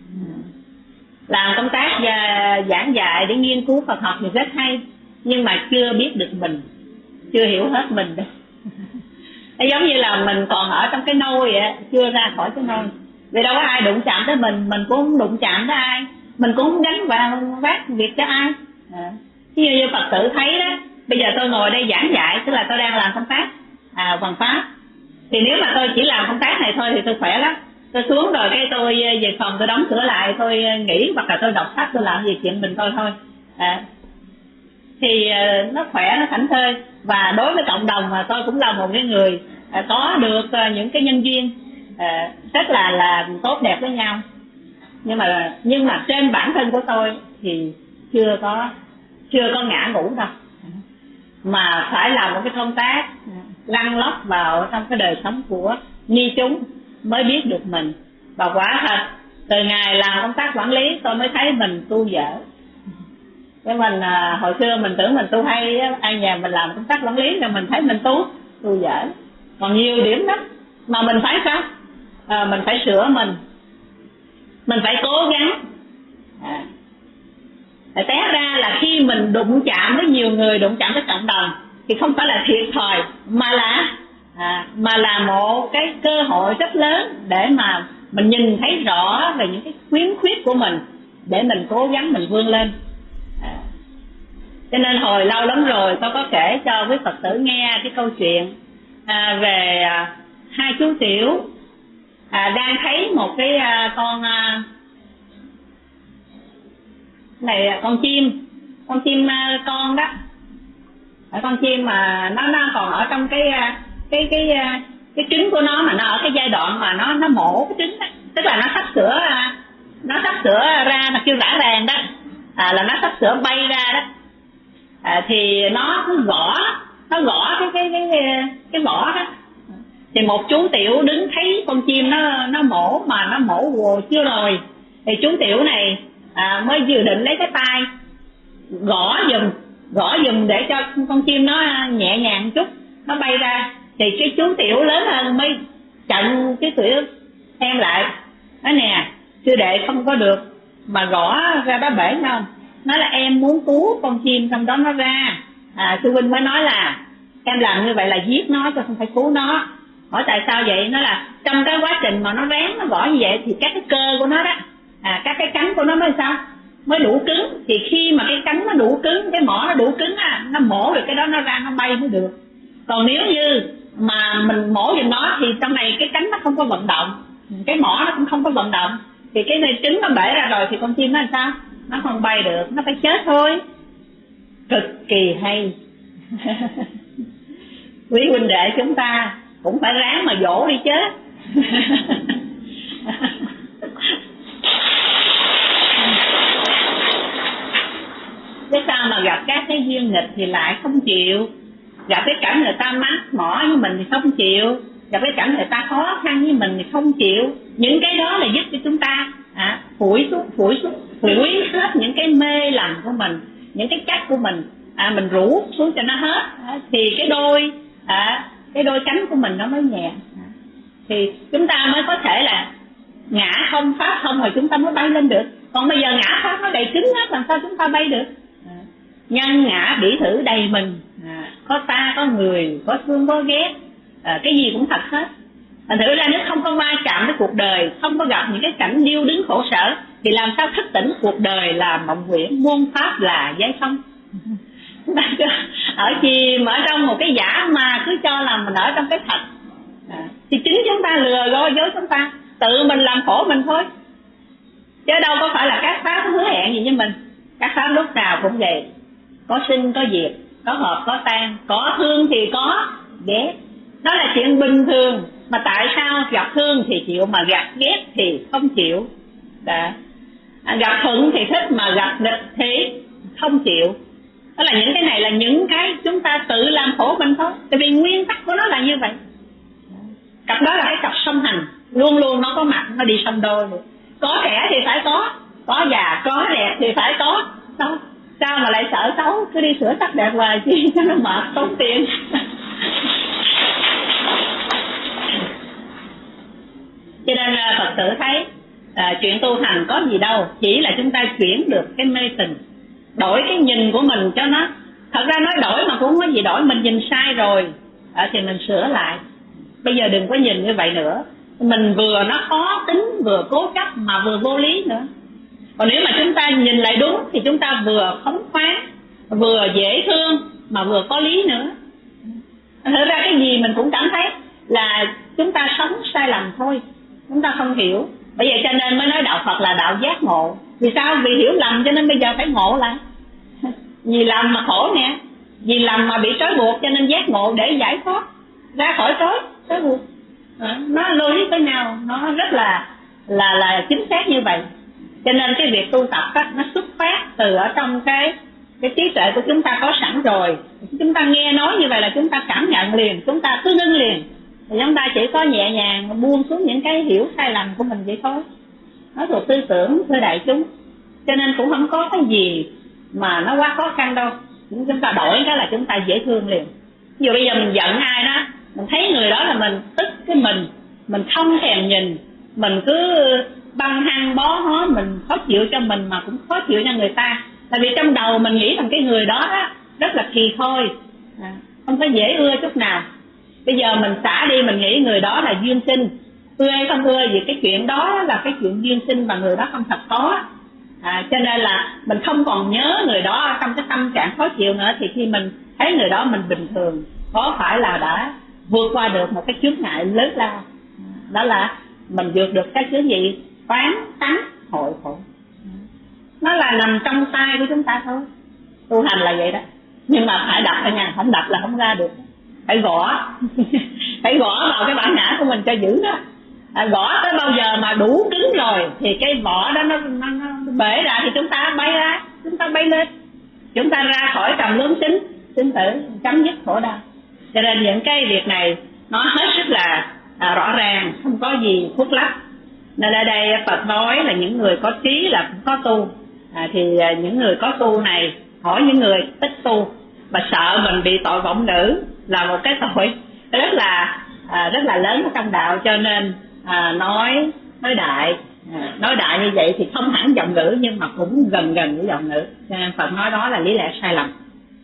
Speaker 1: Làm công tác và giảng dạy để nghiên cứu Phật học thì rất hay, nhưng mà chưa biết được mình, chưa hiểu hết mình đâu. Giống như là mình còn ở trong cái nôi vậy, chưa ra khỏi cái nôi. Vì đâu có ai đụng chạm tới mình, mình cũng không đụng chạm tới ai, mình cũng không gánh vào vác việc cho ai. À, ví dụ như Phật tử thấy đó, bây giờ tôi ngồi đây giảng dạy, tức là tôi đang làm công tác à, hoàn pháp. Thì nếu mà tôi chỉ làm công tác này thôi thì tôi khỏe lắm. Tôi xuống rồi cái tôi về phòng tôi đóng cửa lại, tôi nghỉ hoặc là tôi đọc sách, tôi làm gì chuyện mình tôi thôi. À, thì nó khỏe, nó thảnh thơi. Và đối với cộng đồng mà tôi cũng là một cái người à, có được những cái nhân duyên à, rất là là tốt đẹp với nhau. Nhưng mà nhưng mà trên bản thân của tôi thì chưa có chưa có ngã ngũ đâu, mà phải làm một cái công tác lăn lóc vào trong cái đời sống của ni chúng mới biết được mình. Và quả thật từ ngày làm công tác quản lý tôi mới thấy mình tu dở. Cái mình à, hồi xưa mình tưởng mình tu hay, ai nhà mình làm công tác quản lý rồi mình thấy mình tu tu dở. Còn nhiều điểm đó mà mình phải sao? À, mình phải sửa mình, mình phải cố gắng. À, té ra là khi mình đụng chạm với nhiều người, đụng chạm với cộng đồng thì không phải là thiệt thòi, mà là à, mà là một cái cơ hội rất lớn để mà mình nhìn thấy rõ về những cái khiếm khuyết của mình, để mình cố gắng mình vươn lên. À, cho nên hồi lâu lắm rồi tôi có kể cho quý Phật tử nghe cái câu chuyện à, về à, hai chú tiểu à, đang thấy một cái à, con à, này con chim con chim con đó, con chim mà nó nó còn ở trong cái cái cái cái trứng của nó, mà nó ở cái giai đoạn mà nó nó mổ cái trứng đó, tức là nó sắp sửa nó sắp sửa ra, mà kêu rã ràng đó, à, là nó sắp sửa bay ra đó, à, thì nó cứ gõ nó gõ cái cái cái cái vỏ đó, thì một chú tiểu đứng thấy con chim nó nó mổ, mà nó mổ rồi chưa rồi, thì chú tiểu này à, mới dự định lấy cái tay gõ giùm gõ giùm để cho con chim nó nhẹ nhàng chút, nó bay ra. Thì cái chú tiểu lớn hơn mới chặn cái tiểu em lại, nói nè sư đệ không có được mà gõ ra đó bể không, nói là em muốn cứu con chim trong đó nó ra. À, sư huynh mới nói là em làm như vậy là giết nó chứ không phải cứu nó. Hỏi tại sao vậy? Nó là trong cái quá trình mà nó ráng nó gõ như vậy thì các cái cơ của nó đó, à, các cái cánh của nó mới sao mới đủ cứng, thì khi mà cái cánh nó đủ cứng, cái mỏ nó đủ cứng á, nó mổ được cái đó nó ra nó bay mới được. Còn nếu như mà mình mổ giùm nó thì trong này cái cánh nó không có vận động, cái mỏ nó cũng không có vận động, thì cái này trứng nó bể ra rồi thì con chim nó làm sao? Nó không bay được, nó phải chết thôi. Cực kỳ hay. Quý huynh đệ chúng ta cũng phải ráng mà dỗ đi chứ. Thế sao mà gặp các cái duyên nghịch thì lại không chịu, gặp cái cảnh người ta mắc mỏ với mình thì không chịu, gặp cái cảnh người ta khó khăn với mình thì không chịu. Những cái đó là giúp cho chúng ta à, phủi xuống phủi xuống phủi hết những cái mê lầm của mình, những cái cách của mình, à, mình rũ xuống cho nó hết, à, thì cái đôi à, cái đôi cánh của mình nó mới nhẹ, à, thì chúng ta mới có thể là ngã không pháp không rồi chúng ta mới bay lên được. Còn bây giờ ngã pháp nó đầy cứng hết, làm sao chúng ta bay được? À, nhân ngã bỉ thử đầy mình, à, có ta có người, có thương có ghét, à, cái gì cũng thật hết. Thành thử ra nếu không có va chạm với cuộc đời, không có gặp những cái cảnh điêu đứng khổ sở, thì làm sao thức tỉnh cuộc đời là mộng huyễn, muôn pháp là giấy không. Ở chìm ở trong một cái giả mà cứ cho là mình ở trong cái thật, à, thì chính chúng ta lừa dối dối chúng ta, tự mình làm khổ mình thôi, chứ đâu có phải là các pháp hứa hẹn gì với mình. Các pháp lúc nào cũng vậy, có sinh có diệt, có hợp có tan, có thương thì có ghét, đó là chuyện bình thường. Mà tại sao gặp thương thì chịu, mà gặp ghét thì không chịu? Đã. À, gặp thuận thì thích, mà gặp nghịch thì không chịu. Đó là những cái này là những cái chúng ta tự làm khổ mình thôi, tại vì nguyên tắc của nó là như vậy. Cặp đó là cái cặp song hành, luôn luôn nó có mặt, nó đi song đôi. Có trẻ thì phải có, có già có đẹp thì phải có. Sao, sao mà lại sợ xấu, cứ đi sửa sắc đẹp hoài chi cho nó mệt tốn tiền. Cho nên Phật tử thấy à, chuyện tu hành có gì đâu, chỉ là chúng ta chuyển được cái mê tình, đổi cái nhìn của mình cho nó. Thật ra nói đổi mà cũng không có gì đổi, mình nhìn sai rồi à, thì mình sửa lại. Bây giờ đừng có nhìn như vậy nữa, mình vừa nó khó tính, vừa cố chấp, mà vừa vô lý nữa. Còn nếu mà chúng ta nhìn lại đúng thì chúng ta vừa phóng khoáng, vừa dễ thương, mà vừa có lý nữa. Thật ra cái gì mình cũng cảm thấy là chúng ta sống sai lầm thôi, chúng ta không hiểu. Bởi vậy cho nên mới nói đạo Phật là đạo giác ngộ. Vì sao? Vì hiểu lầm cho nên bây giờ phải ngộ lại. Vì lầm mà khổ nè, vì lầm mà bị trói buộc cho nên giác ngộ để giải thoát ra khỏi trói trói buộc. À, nó logic với nhau, nó rất là là là chính xác như vậy. Cho nên cái việc tu tập đó, nó xuất phát từ ở trong cái cái trí tuệ của chúng ta có sẵn rồi. Chúng ta nghe nói như vậy là chúng ta cảm nhận liền, chúng ta cứ ngưng liền. Thì chúng ta chỉ có nhẹ nhàng buông xuống những cái hiểu sai lầm của mình vậy thôi. Nó thuộc tư tưởng thưa đại chúng, cho nên cũng không có cái gì mà nó quá khó khăn đâu. Chúng ta đổi cái là chúng ta dễ thương liền. Ví dụ bây giờ mình giận ai đó, mình thấy người đó là mình tức cái mình, mình không thèm nhìn, mình cứ băng hăng bó hó, mình khó chịu cho mình mà cũng khó chịu cho người ta. Tại vì trong đầu mình nghĩ rằng cái người đó, đó rất là kỳ thôi, à, không có dễ ưa chút nào. Bây giờ mình xả đi, mình nghĩ người đó là duyên sinh, ưa hay không ưa vì cái chuyện đó là cái chuyện duyên sinh và người đó không thật có. À, cho nên là mình không còn nhớ người đó trong cái tâm trạng khó chịu nữa, thì khi mình thấy người đó mình bình thường, có phải là đã vượt qua được một cái chướng ngại lớn lao. Đó là mình vượt được cái chướng gì? Quán tánh hội khổ. Nó là nằm trong tay của chúng ta thôi. tu hành là vậy đó, nhưng mà phải đập ở nhà, không đập là không ra được, phải gõ phải gõ vào cái bản ngã của mình cho giữ đó. À, gõ tới bao giờ mà đủ cứng rồi thì cái vỏ đó nó, nó, nó bể ra thì chúng ta bay ra, chúng ta bay lên, chúng ta ra khỏi trầm luân sinh sinh tử, chấm dứt khổ đau. Cho nên những cái việc này nó hết sức là à, rõ ràng, không có gì khuất lấp. Nên ở đây Phật nói là những người có trí là cũng có tu, à, thì à, những người có tu này hỏi những người ít tu và sợ mình bị tội vọng nữ là một cái tội rất là à, rất là lớn ở trong đạo. Cho nên à, nói nói đại à, nói đại như vậy thì không hẳn giọng ngữ nhưng mà cũng gần gần với giọng ngữ, cho nên Phật nói đó là lý lẽ sai lầm.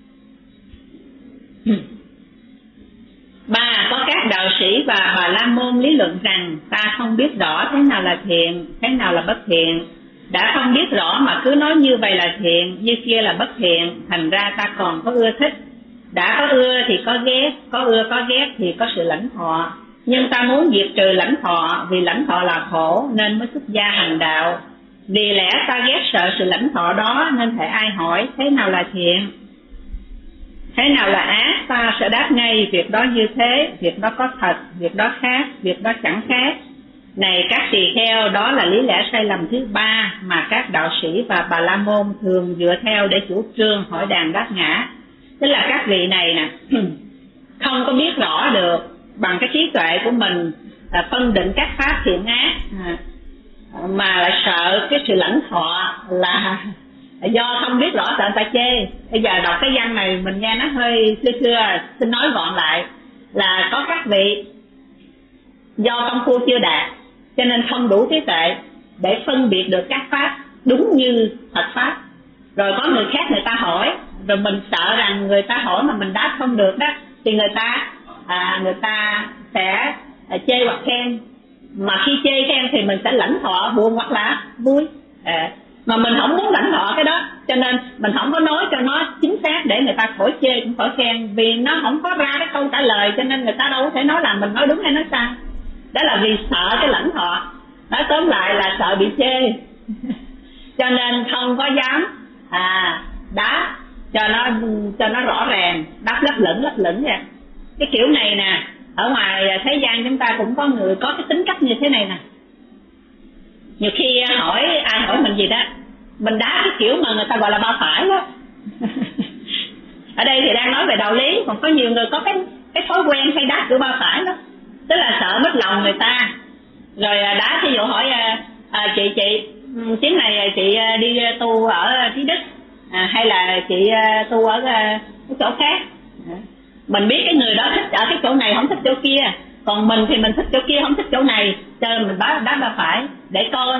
Speaker 1: Ba, có các đạo sĩ và Bà La Môn lý luận rằng ta không biết rõ thế nào là thiện, thế nào là bất thiện. Đã không biết rõ mà cứ nói như vậy là thiện, như kia là bất thiện, thành ra ta còn có ưa thích. Đã có ưa thì có ghét, có ưa có ghét thì có sự lãnh thọ. Nhưng ta muốn diệt trừ lãnh thọ, vì lãnh thọ là khổ nên mới xuất gia hành đạo. Vì lẽ ta ghét sợ sự lãnh thọ đó nên thể ai hỏi thế nào là thiện, thế nào là ác, ta sẽ đáp ngay việc đó như thế, việc đó có thật, việc đó khác, việc đó chẳng khác. Này các tỳ kheo, đó là lý lẽ sai lầm thứ ba mà các đạo sĩ và Bà La Môn thường dựa theo để chủ trương hỏi đàn đáp ngã. Tức là các vị này nè không có biết rõ được bằng cái trí tuệ của mình là phân định các pháp thiện ác, mà lại sợ cái sự lãnh thọ là do không biết rõ sợ người ta chê. Bây giờ đọc cái văn này mình nghe nó hơi xưa xưa, xin nói gọn lại là có các vị do công phu chưa đạt cho nên không đủ trí tuệ để phân biệt được các pháp đúng như Phật pháp. Rồi có người khác người ta hỏi, rồi mình sợ rằng người ta hỏi mà mình đáp không được đó thì người ta à, người ta sẽ à, chê hoặc khen. Mà khi chê khen thì mình sẽ lãnh thọ buồn hoặc là vui, à, mà mình không muốn lãnh thọ cái đó, cho nên mình không có nói cho nó chính xác để người ta khỏi chê cũng khỏi khen, vì nó không có ra cái câu trả lời, cho nên người ta đâu có thể nói là mình nói đúng hay nói sai. Đó là vì sợ cái lãnh thọ. Nói tóm lại là sợ bị chê cho nên không có dám à đáp cho nó cho nó rõ ràng, đáp lấp lửng lấp lửng vậy. Cái kiểu này nè, ở ngoài thế gian chúng ta cũng có người có cái tính cách như thế này nè. Nhiều khi hỏi ai hỏi mình gì đó, mình đáp cái kiểu mà người ta gọi là ba phải đó ở đây thì đang nói về đạo lý, còn có nhiều người có cái cái thói quen hay đáp kiểu ba phải đó, tức là sợ mất lòng người ta. Rồi đáp ví dụ hỏi à, chị chị chuyến này chị đi tu ở Thí Đức à, hay là chị tu ở cái chỗ khác. Mình biết cái người đó thích ở cái chỗ này, không thích chỗ kia, còn mình thì mình thích chỗ kia, không thích chỗ này, cho nên mình đáp đáp ba phải để coi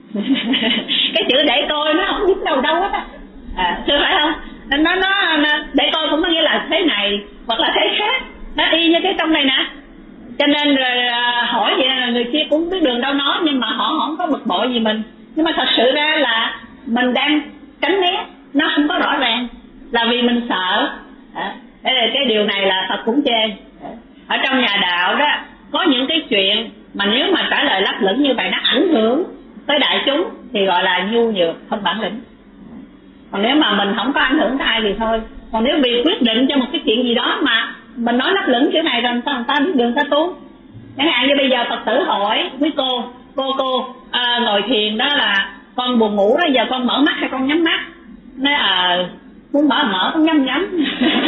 Speaker 1: cái chữ để coi nó không dính đâu đâu hết á, à, chưa phải không? Nó, nó nó để coi cũng có nghĩa là thế này hoặc là thế khác, nó y như cái trong này nè. Cho nên rồi hỏi vậy là người kia cũng biết đường đâu nói, nhưng mà họ không có bực bội gì mình, nhưng mà thật sự ra là mình đang tránh né, nó không có rõ ràng là vì mình sợ. à, Thế là cái điều này là Phật cũng chê. Ở trong nhà đạo đó có những cái chuyện mà nếu mà trả lời lấp lửng như vậy nó ảnh hưởng tới đại chúng thì gọi là nhu nhược, không bản lĩnh. Còn nếu mà mình không có ảnh hưởng tới ai thì thôi. Còn nếu vì quyết định cho một cái chuyện gì đó mà mình nói lấp lửng kiểu này rồi sao người ta biết đường ta tu. Chẳng hạn như bây giờ Phật tử hỏi quý cô, cô cô à, ngồi thiền đó là con buồn ngủ đó, giờ con mở mắt hay con nhắm mắt? Nói à muốn mở mở con nhắm nhắm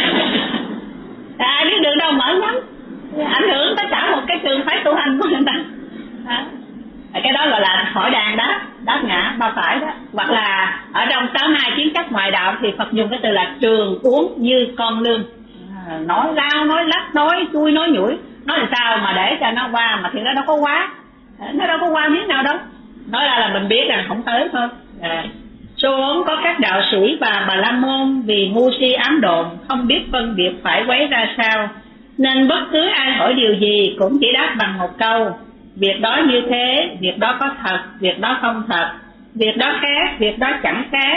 Speaker 1: ai biết đường đâu mở nhắm, ảnh hưởng tới cả một cái trường phái tu hành của người ta. à, cái đó gọi là hỏi đàn đó, đáp ngã ba phải đó. Hoặc là ở trong sáu hai kiến chấp ngoại đạo thì Phật dùng cái từ là trường uống như con lương, à, nói rao nói lắc nói chui nói nhủi, nói làm sao mà để cho nó qua, mà thì nó đâu có quá, nó đâu có qua miếng nào đâu, nói ra là mình biết rằng không tới thôi. à. Số bốn, có các đạo sĩ và Bà La Môn vì ngu si ám độn, không biết phân biệt phải quấy ra sao, nên bất cứ ai hỏi điều gì cũng chỉ đáp bằng một câu: việc đó như thế, việc đó có thật, việc đó không thật, việc đó khác, việc đó chẳng khác,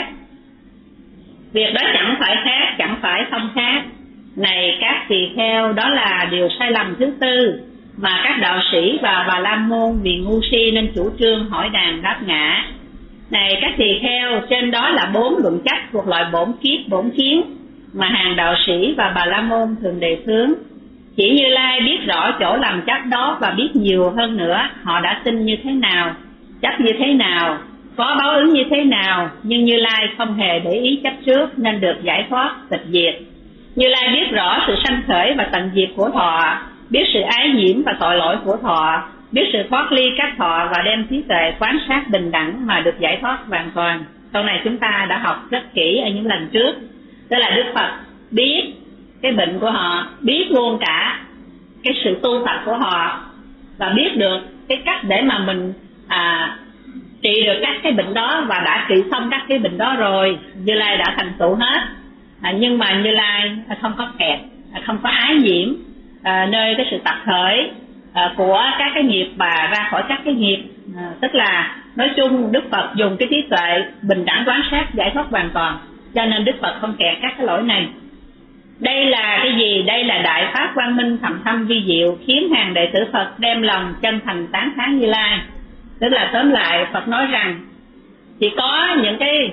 Speaker 1: việc đó chẳng phải khác, chẳng phải không khác. Này các tỳ kheo, đó là điều sai lầm thứ tư mà các đạo sĩ và Bà La Môn vì ngu si nên chủ trương hỏi đàn đáp ngã. Này các tỳ kheo, trên đó là bốn luận trách thuộc loại bổn kiết bổn kiến mà hàng đạo sĩ và bà la môn thường đề xướng. Chỉ Như Lai biết rõ chỗ làm chấp đó và biết nhiều hơn nữa họ đã tin như thế nào, chấp như thế nào, có báo ứng như thế nào, nhưng Như Lai không hề để ý chấp trước nên được giải thoát tịch diệt. Như Lai biết rõ sự sanh khởi và tận diệt của thọ, biết sự ái nhiễm và tội lỗi của thọ, biết sự thoát ly các thọ và đem trí tuệ quán sát bình đẳng mà được giải thoát hoàn toàn. Câu này chúng ta đã học rất kỹ ở những lần trước. Đó là Đức Phật biết cái bệnh của họ, biết luôn cả cái sự tu tập của họ và biết được cái cách để mà mình à, trị được các cái bệnh đó, và đã trị xong các cái bệnh đó rồi. Như Lai đã thành tựu hết, à, nhưng mà Như Lai không có kẹt, không có ái nhiễm à, nơi cái sự tập khởi à, của các cái nghiệp và ra khỏi các cái nghiệp. à, tức là nói chung Đức Phật dùng cái trí tuệ bình đẳng quán sát giải thoát hoàn toàn, cho nên Đức Phật không kẹt các cái lỗi này. Đây là cái gì? Đây là đại pháp quang minh thầm thâm vi diệu, khiến hàng đệ tử Phật đem lòng chân thành tán thán Như Lai. Tức là tóm lại Phật nói rằng chỉ có những cái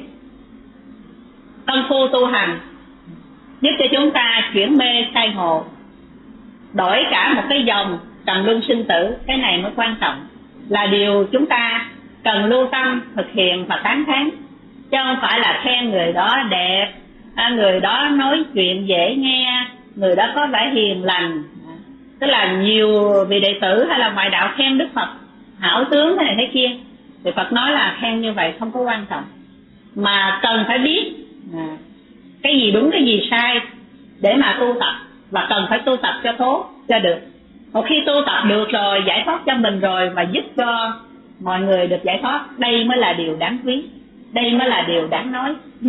Speaker 1: công phu tu hành giúp cho chúng ta chuyển mê khai ngộ, đổi cả một cái dòng trầm luân sinh tử. Cái này mới quan trọng, là điều chúng ta cần lưu tâm thực hiện và tán thán, chứ không phải là khen người đó đẹp, người đó nói chuyện dễ nghe, người đó có vẻ hiền lành. Tức là nhiều vị đệ tử hay là ngoại đạo khen Đức Phật hảo tướng thế này thế kia, thì Phật nói là khen như vậy không có quan trọng, mà cần phải biết cái gì đúng cái gì sai để mà tu tập, và cần phải tu tập cho tốt cho được. Một khi tu tập được rồi, giải thoát cho mình rồi và giúp cho mọi người được giải thoát, đây mới là điều đáng quý, đây mới là điều đáng nói.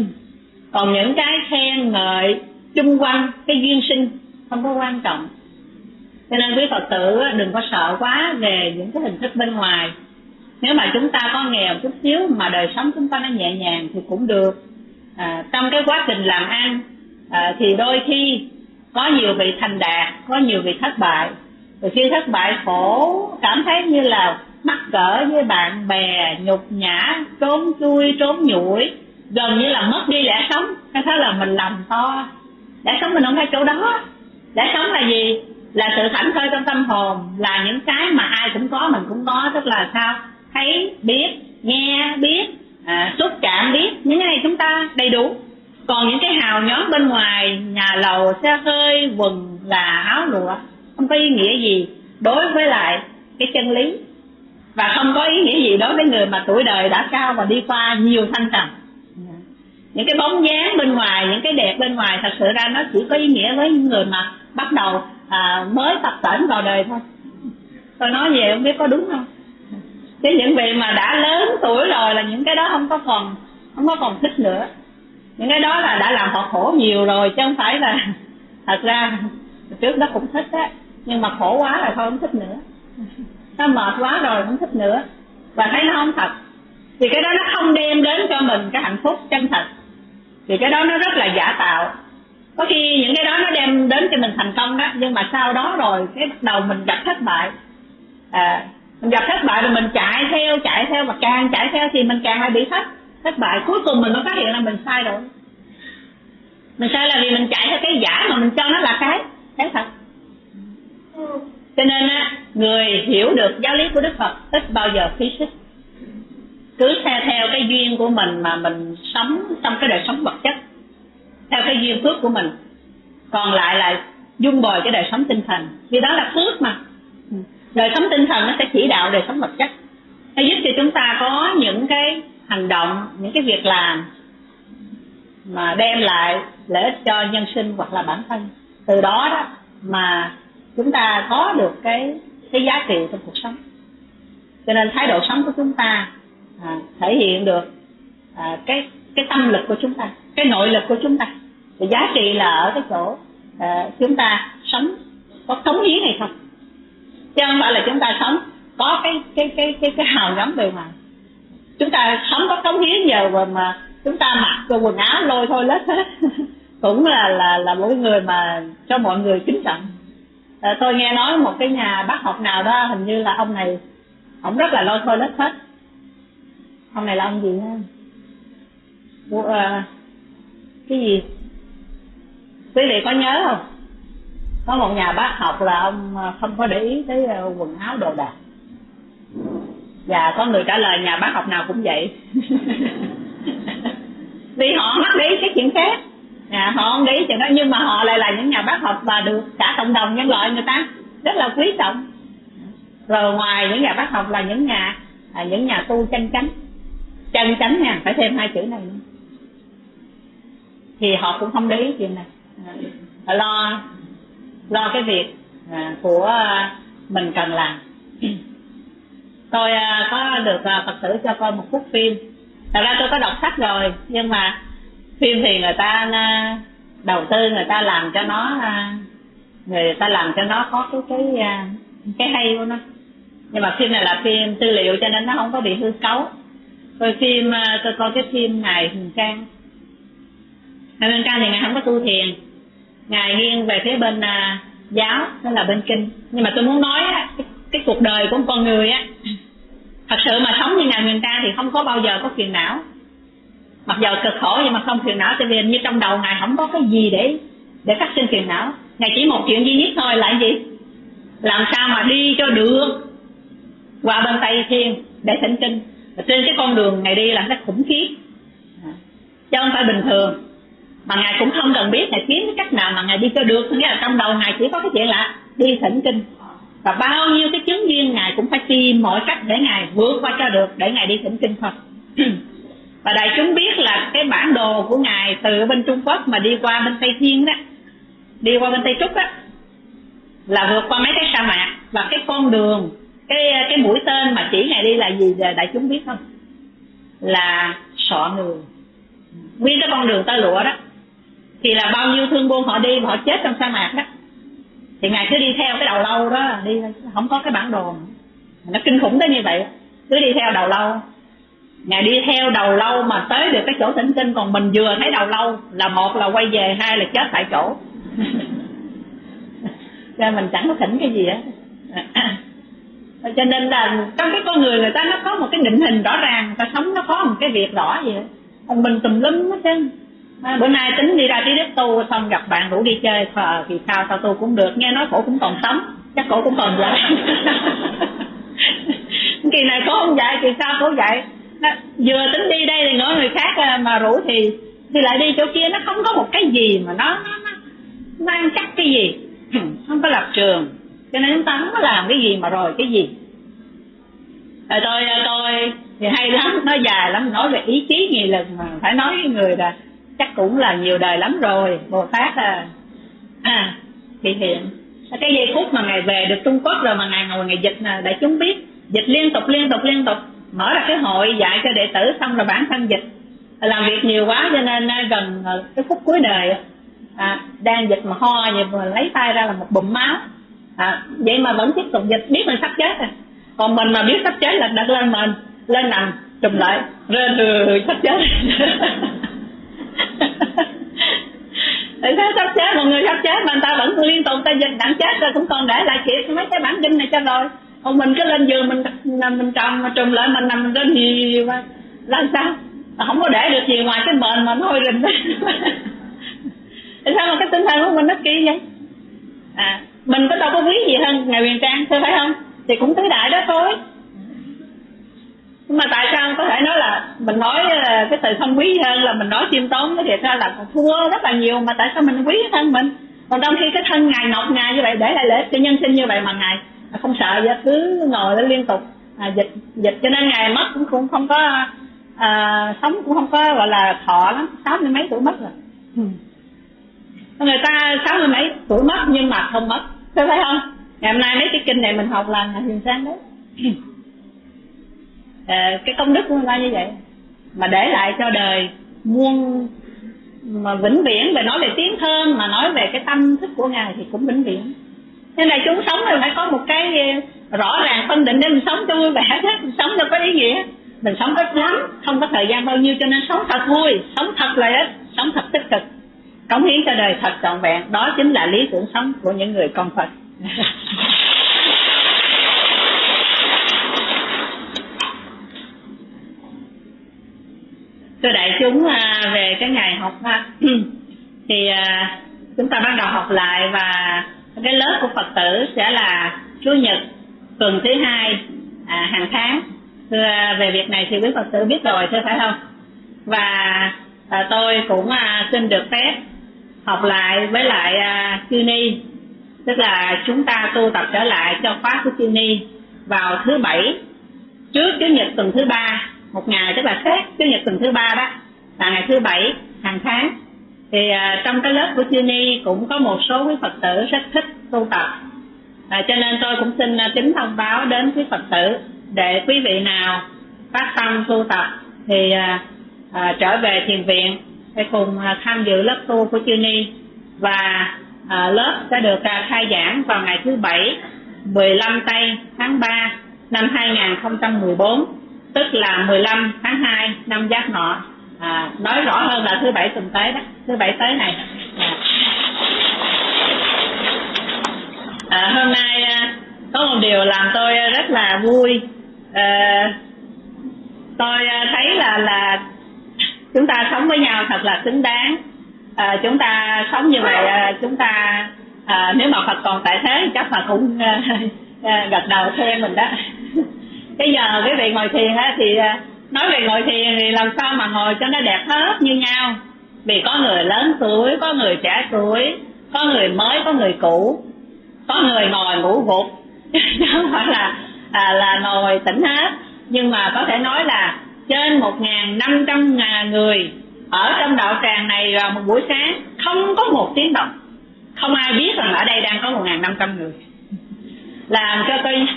Speaker 1: Còn những cái khen ngợi chung quanh cái duyên sinh không có quan trọng. Cho nên quý Phật tử đừng có sợ quá về những cái hình thức bên ngoài. Nếu mà chúng ta có nghèo chút xíu mà đời sống chúng ta nó nhẹ nhàng thì cũng được. à, Trong cái quá trình làm ăn à, thì đôi khi có nhiều vị thành đạt, có nhiều vị thất bại. Rồi khi thất bại khổ, cảm thấy như là mắc cỡ với bạn bè, nhục nhã, trốn chui, trốn nhủi, gần như là mất đi lẽ sống. Cái thế là mình làm to. Lẽ sống mình không phải chỗ đó. Lẽ sống là gì? Là sự thảnh thơi trong tâm hồn, là những cái mà ai cũng có mình cũng có. Tức là sao? Thấy biết, nghe biết, à, xúc chạm biết, những cái này chúng ta đầy đủ. Còn những cái hào nhoáng bên ngoài, nhà lầu, xe hơi, quần là áo lụa, không có ý nghĩa gì đối với lại cái chân lý, và không có ý nghĩa gì đối với người mà tuổi đời đã cao và đi qua nhiều thăng trầm. Những cái bóng dáng bên ngoài, những cái đẹp bên ngoài, thật sự ra nó chỉ có ý nghĩa với những người mà bắt đầu à, mới tập tễnh vào đời thôi. Tôi nói về không biết có đúng không, chứ những vị mà đã lớn tuổi rồi là những cái đó không có còn không có còn thích nữa. Những cái đó là đã làm họ khổ nhiều rồi, chứ không phải là thật ra trước đó cũng thích á, nhưng mà khổ quá rồi thôi không thích nữa. Nó mệt quá rồi không thích nữa, và thấy nó không thật. Vì cái đó nó không đem đến cho mình cái hạnh phúc chân thật, vì cái đó nó rất là giả tạo. Có khi những cái đó nó đem đến cho mình thành công đó, nhưng mà sau đó rồi cái bắt đầu mình gặp thất bại. à, Mình gặp thất bại rồi mình chạy theo chạy theo và càng chạy theo thì mình càng lại bị thất thất bại. Cuối cùng mình mới phát hiện là mình sai rồi. Mình sai là vì mình chạy theo cái giả mà mình cho nó là cái cái thật. Cho nên á, người hiểu được giáo lý của Đức Phật ít bao giờ phí sức, cứ theo theo cái duyên của mình mà mình sống trong cái đời sống vật chất, theo cái duyên phước của mình, còn lại là dung bồi cái đời sống tinh thần, vì đó là phước mà. Đời sống tinh thần nó sẽ chỉ đạo đời sống vật chất, nó giúp cho chúng ta có những cái hành động, những cái việc làm mà đem lại lợi ích cho nhân sinh hoặc là bản thân. Từ đó đó mà chúng ta có được cái cái giá trị trong cuộc sống. Cho nên thái độ sống của chúng ta à, thể hiện được à, cái cái tâm lực của chúng ta, cái nội lực của chúng ta. Thì giá trị là ở cái chỗ à, chúng ta sống có cống hiến hay không, chứ không phải là chúng ta sống có cái cái cái cái cái hào nhoáng bề ngoài. Chúng ta sống có cống hiến giờ mà, mà chúng ta mặc cái quần áo lôi thôi lết hết cũng là là là một người mà cho mọi người kính trọng. À, tôi nghe nói một cái nhà bác học nào đó, hình như là ông này ông rất là lôi thôi lết hết, Ông này là ông gì ha? Của, uh, cái gì? Quý vị có nhớ không? Có một nhà bác học là ông không có để ý tới quần áo đồ đạc. Và có người trả lời nhà bác học nào cũng vậy. Vì họ mắc để ý cái chuyện khác. À, họ không để ý chuyện đó, nhưng mà họ lại là những nhà bác học và được cả cộng đồng nhân loại người ta rất là quý trọng. Rồi ngoài những nhà bác học là những nhà à, những nhà tu chân chánh. Chân chánh nha, phải thêm hai chữ này nữa. Thì họ cũng không để ý chuyện này. À, lo lo cái việc à, của mình cần làm. Tôi à, có được à, Phật tử cho coi một phút phim. Thật ra tôi có đọc sách rồi, nhưng mà phim thì người ta à, đầu tư, người ta làm cho nó à, người ta làm cho nó có cái cái à, cái hay của nó. Nhưng mà phim này là phim tư liệu cho nên nó không có bị hư cấu. Tôi phim à, tôi coi cái phim Ngài Huyền Trang. Ngài Huyền Trang thì ngài không có tu thiền, ngài nghiêng về phía bên à, giáo, đó là bên kinh. Nhưng mà tôi muốn nói á, cái, cái cuộc đời của một con người á, thật sự mà sống như ngài Huyền Trang thì không có bao giờ có phiền não. Mặc dù cực khổ nhưng mà không phiền não, tại vì như trong đầu ngài không có cái gì để để phát sinh phiền não. Ngài chỉ một chuyện duy nhất thôi là cái gì? Làm sao mà đi cho được qua bên Tây Thiên để thỉnh kinh. Và trên cái con đường ngài đi là nó khủng khiếp, chứ không phải bình thường. Mà ngài cũng không cần biết ngài kiếm cái cách nào mà ngài đi cho được. Nghĩa là trong đầu ngài chỉ có cái chuyện là đi thỉnh kinh. Và bao nhiêu cái chứng duyên ngài cũng phải tìm mọi cách để ngài vượt qua cho được, để ngài đi thỉnh kinh thôi. Và đại chúng biết là cái bản đồ của ngài từ bên Trung Quốc mà đi qua bên Tây Thiên đó, đi qua bên Tây Trúc á, là vượt qua mấy cái sa mạc. Và cái con đường, cái cái mũi tên mà chỉ ngài đi là gì giờ đại chúng biết không? Là sọ người. Nguyên cái con đường tơ lụa đó thì là bao nhiêu thương buôn họ đi mà họ chết trong sa mạc đó, thì ngài cứ đi theo cái đầu lâu đó, đi không có cái bản đồ. Nó kinh khủng tới như vậy, cứ đi theo đầu lâu. Ngài đi theo đầu lâu mà tới được cái chỗ thỉnh kinh, còn mình vừa thấy đầu lâu là một là quay về, hai là chết tại chỗ. Cho mình chẳng có thỉnh cái gì á. Cho nên là trong cái con người người ta nó có một cái định hình rõ ràng, người ta sống nó có một cái việc rõ vậy. Còn mình tùm lum hết trơn. À, bữa nay tính đi ra tí đất tu, xong gặp bạn rủ đi chơi, thờ thì sao sao tu cũng được, nghe nói cổ cũng còn sống, chắc cổ cũng còn dạy. Kỳ này cổ không dạy, kỳ sao cổ dạy. Nó, vừa tính đi đây thì ngỡ người khác mà rủ thì thì lại đi chỗ kia. Nó không có một cái gì mà nó nó nó, nó ăn chắc cái gì, không có lập trường. Cho nên chúng ta không có làm cái gì mà rồi cái gì. Rồi tôi tôi thì hay lắm, nói dài lắm, nói về ý chí nghị lực mà phải nói với người là chắc cũng là nhiều đời lắm rồi. Bồ Tát à, à thì hiện cái giây phút mà ngài về được Trung Quốc rồi mà ngài ngồi ngài dịch là đại chúng biết, dịch liên tục liên tục liên tục, mở ra cái hội dạy cho đệ tử, xong rồi bản thân dịch. Làm việc nhiều quá cho nên gần cái phút cuối đời à, đang dịch mà ho vậy mà lấy tay ra là một bụng máu. À, vậy mà vẫn tiếp tục dịch, biết mình sắp chết rồi. Còn mình mà biết sắp chết là đặt lên mình, lên nằm trùm lại rên rồi sắp chết. Tại sao sắp chết, một người sắp chết mà người ta vẫn liên tục ta dịch đặng chết rồi cũng còn để lại kịp mấy cái bản kinh này cho rồi. Còn mình cứ lên giường mình mình trầm mà trùm lại mình nằm rên gì mà làm sao? Không có để được gì ngoài cái bệnh mà nó hôi rình. Tại sao mà cái tinh thần của mình nó kỳ vậy? À, mình có đâu có quý gì hơn ngài Huyền Trang, thưa phải không? Thì cũng tứ đại đó thôi. Nhưng mà tại sao có thể nói là mình nói cái từ không quý hơn là mình nói chiêm tốn, cái thiệt ra là thua rất là nhiều. Mà tại sao mình quý thân mình? Còn trong khi cái thân ngài nộp ngài như vậy để lại lễ cho nhân sinh như vậy mà ngài không sợ gì, cứ ngồi lên liên tục à, dịch dịch cho nên ngài mất cũng, cũng không có à, sống cũng không có gọi là thọ lắm, sáu mươi mấy tuổi mất rồi. Ừ. Người ta sáu mươi mấy tuổi mất nhưng mà không mất, thấy phải không? Ngày hôm nay mấy cái kinh này mình học là ngài Huyền Trang đấy. À, cái công đức của người ta như vậy mà để lại cho đời muôn mà vĩnh viễn. Về nói về tiếng thơm mà nói về cái tâm thức của ngài thì cũng vĩnh viễn. Nên là chúng sống thì phải có một cái rõ ràng phân định để mình sống cho vui vẻ, mình sống cho có ý nghĩa. Mình sống ít lắm, không có thời gian bao nhiêu, cho nên sống thật vui, sống thật lợi ích, sống thật tích cực, cống hiến cho đời thật trọn vẹn. Đó chính là lý tưởng sống của những người con Phật. Thưa đại chúng, về cái ngày học thì chúng ta bắt đầu học lại, và cái lớp của Phật tử sẽ là Chủ nhật tuần thứ hai à, hàng tháng. Thưa, về việc này thì quý Phật tử biết rồi, thưa phải không? Và à, tôi cũng à, xin được phép học lại với lại à, Chư Ni, tức là chúng ta tu tập trở lại cho khóa của Chư Ni vào thứ bảy trước Chủ nhật tuần thứ ba một ngày, tức là khác Chủ nhật tuần thứ ba đó là ngày thứ bảy hàng tháng. Thì à, trong cái lớp của Chư Ni cũng có một số quý Phật tử rất thích tu tập, à, cho nên tôi cũng xin à, kính thông báo đến quý Phật tử, để quý vị nào phát tâm tu tập thì à, à, trở về thiền viện để cùng à, tham dự lớp tu của Chư Ni. Và à, lớp sẽ được à, khai giảng vào ngày thứ bảy mười lăm tây tháng ba năm hai nghìn không trăm mười bốn, tức là mười lăm tháng hai năm Giáp Ngọ. À, nói rõ hơn là thứ bảy tuần tới đó, thứ bảy tới này. À. À, hôm nay à, có một điều làm tôi rất là vui. À, tôi thấy là là chúng ta sống với nhau thật là xứng đáng. À, chúng ta sống như vậy, à, chúng ta à, nếu mà Phật còn tại thế chắc là cũng à, à, gật đầu theo mình đó. Bây giờ quý vị ngồi thiền á, thì à, nói về ngồi thiền thì làm sao mà ngồi cho nó đẹp hết như nhau, vì có người lớn tuổi, có người trẻ tuổi, có người mới, có người cũ, có người ngồi ngủ gục chứ không phải là à, là ngồi tỉnh hết. Nhưng mà có thể nói là trên một nghìn năm trăm người ở trong đạo tràng này vào một buổi sáng không có một tiếng động, không ai biết rằng ở đây đang có một nghìn năm trăm người, làm cho tôi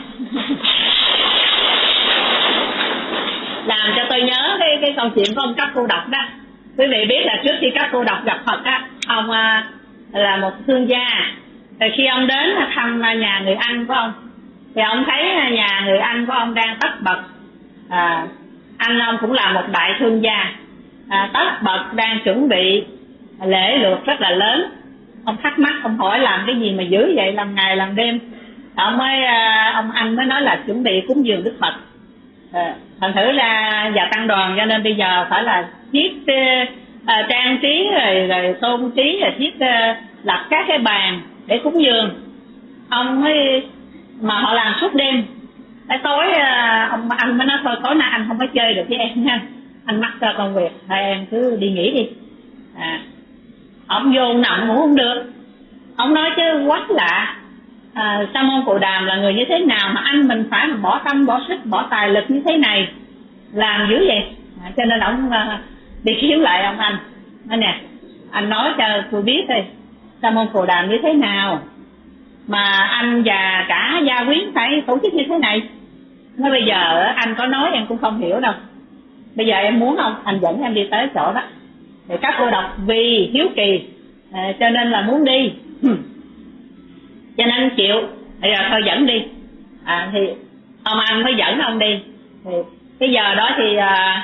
Speaker 1: làm cho tôi nhớ cái cái câu chuyện của ông Các Cô Độc đó. Quý vị biết là trước khi Các Cô Độc gặp Phật á, ông à, là một thương gia. Rồi khi ông đến thăm nhà người anh của ông thì ông thấy nhà người anh của ông đang tất bật. À, anh ông cũng là một đại thương gia, à, tất bật đang chuẩn bị lễ luộc rất là lớn. Ông thắc mắc, ông hỏi làm cái gì mà dữ vậy, làm ngày làm đêm. Ông mới ông anh mới nói là chuẩn bị cúng dường Đức Phật. À, thành thử ra và tăng đoàn, cho nên bây giờ phải là thiết à, trang trí rồi rồi tôn trí rồi thiết à, lập các cái bàn để cúng dường. Ông mới mà họ làm suốt đêm. Tới tối à, ông anh mới nói thôi tối nay anh không có chơi được với em nha, anh mắc ra công việc, hai em cứ đi nghỉ đi. À, ông vô nằm ngủ không được. Ông nói chứ quá lạ, à, Sa môn Cù Đàm là người như thế nào mà anh mình phải bỏ tâm bỏ sức bỏ tài lực như thế này, làm dữ vậy. À, cho nên ông uh, đi kiếm lại ông anh nói nè, anh nói cho tôi biết đi, Sa môn Cù Đàm như thế nào mà anh và cả gia quyến phải tổ chức như thế này. Nói bây giờ anh có nói em cũng không hiểu đâu, bây giờ em muốn không, anh dẫn em đi tới chỗ đó. Thì Các Cô Độc vì hiếu kỳ à, cho nên là muốn đi, cho nên anh chịu. Bây giờ thôi dẫn đi. À, thì ông anh mới dẫn ông đi. Thì cái giờ đó thì à,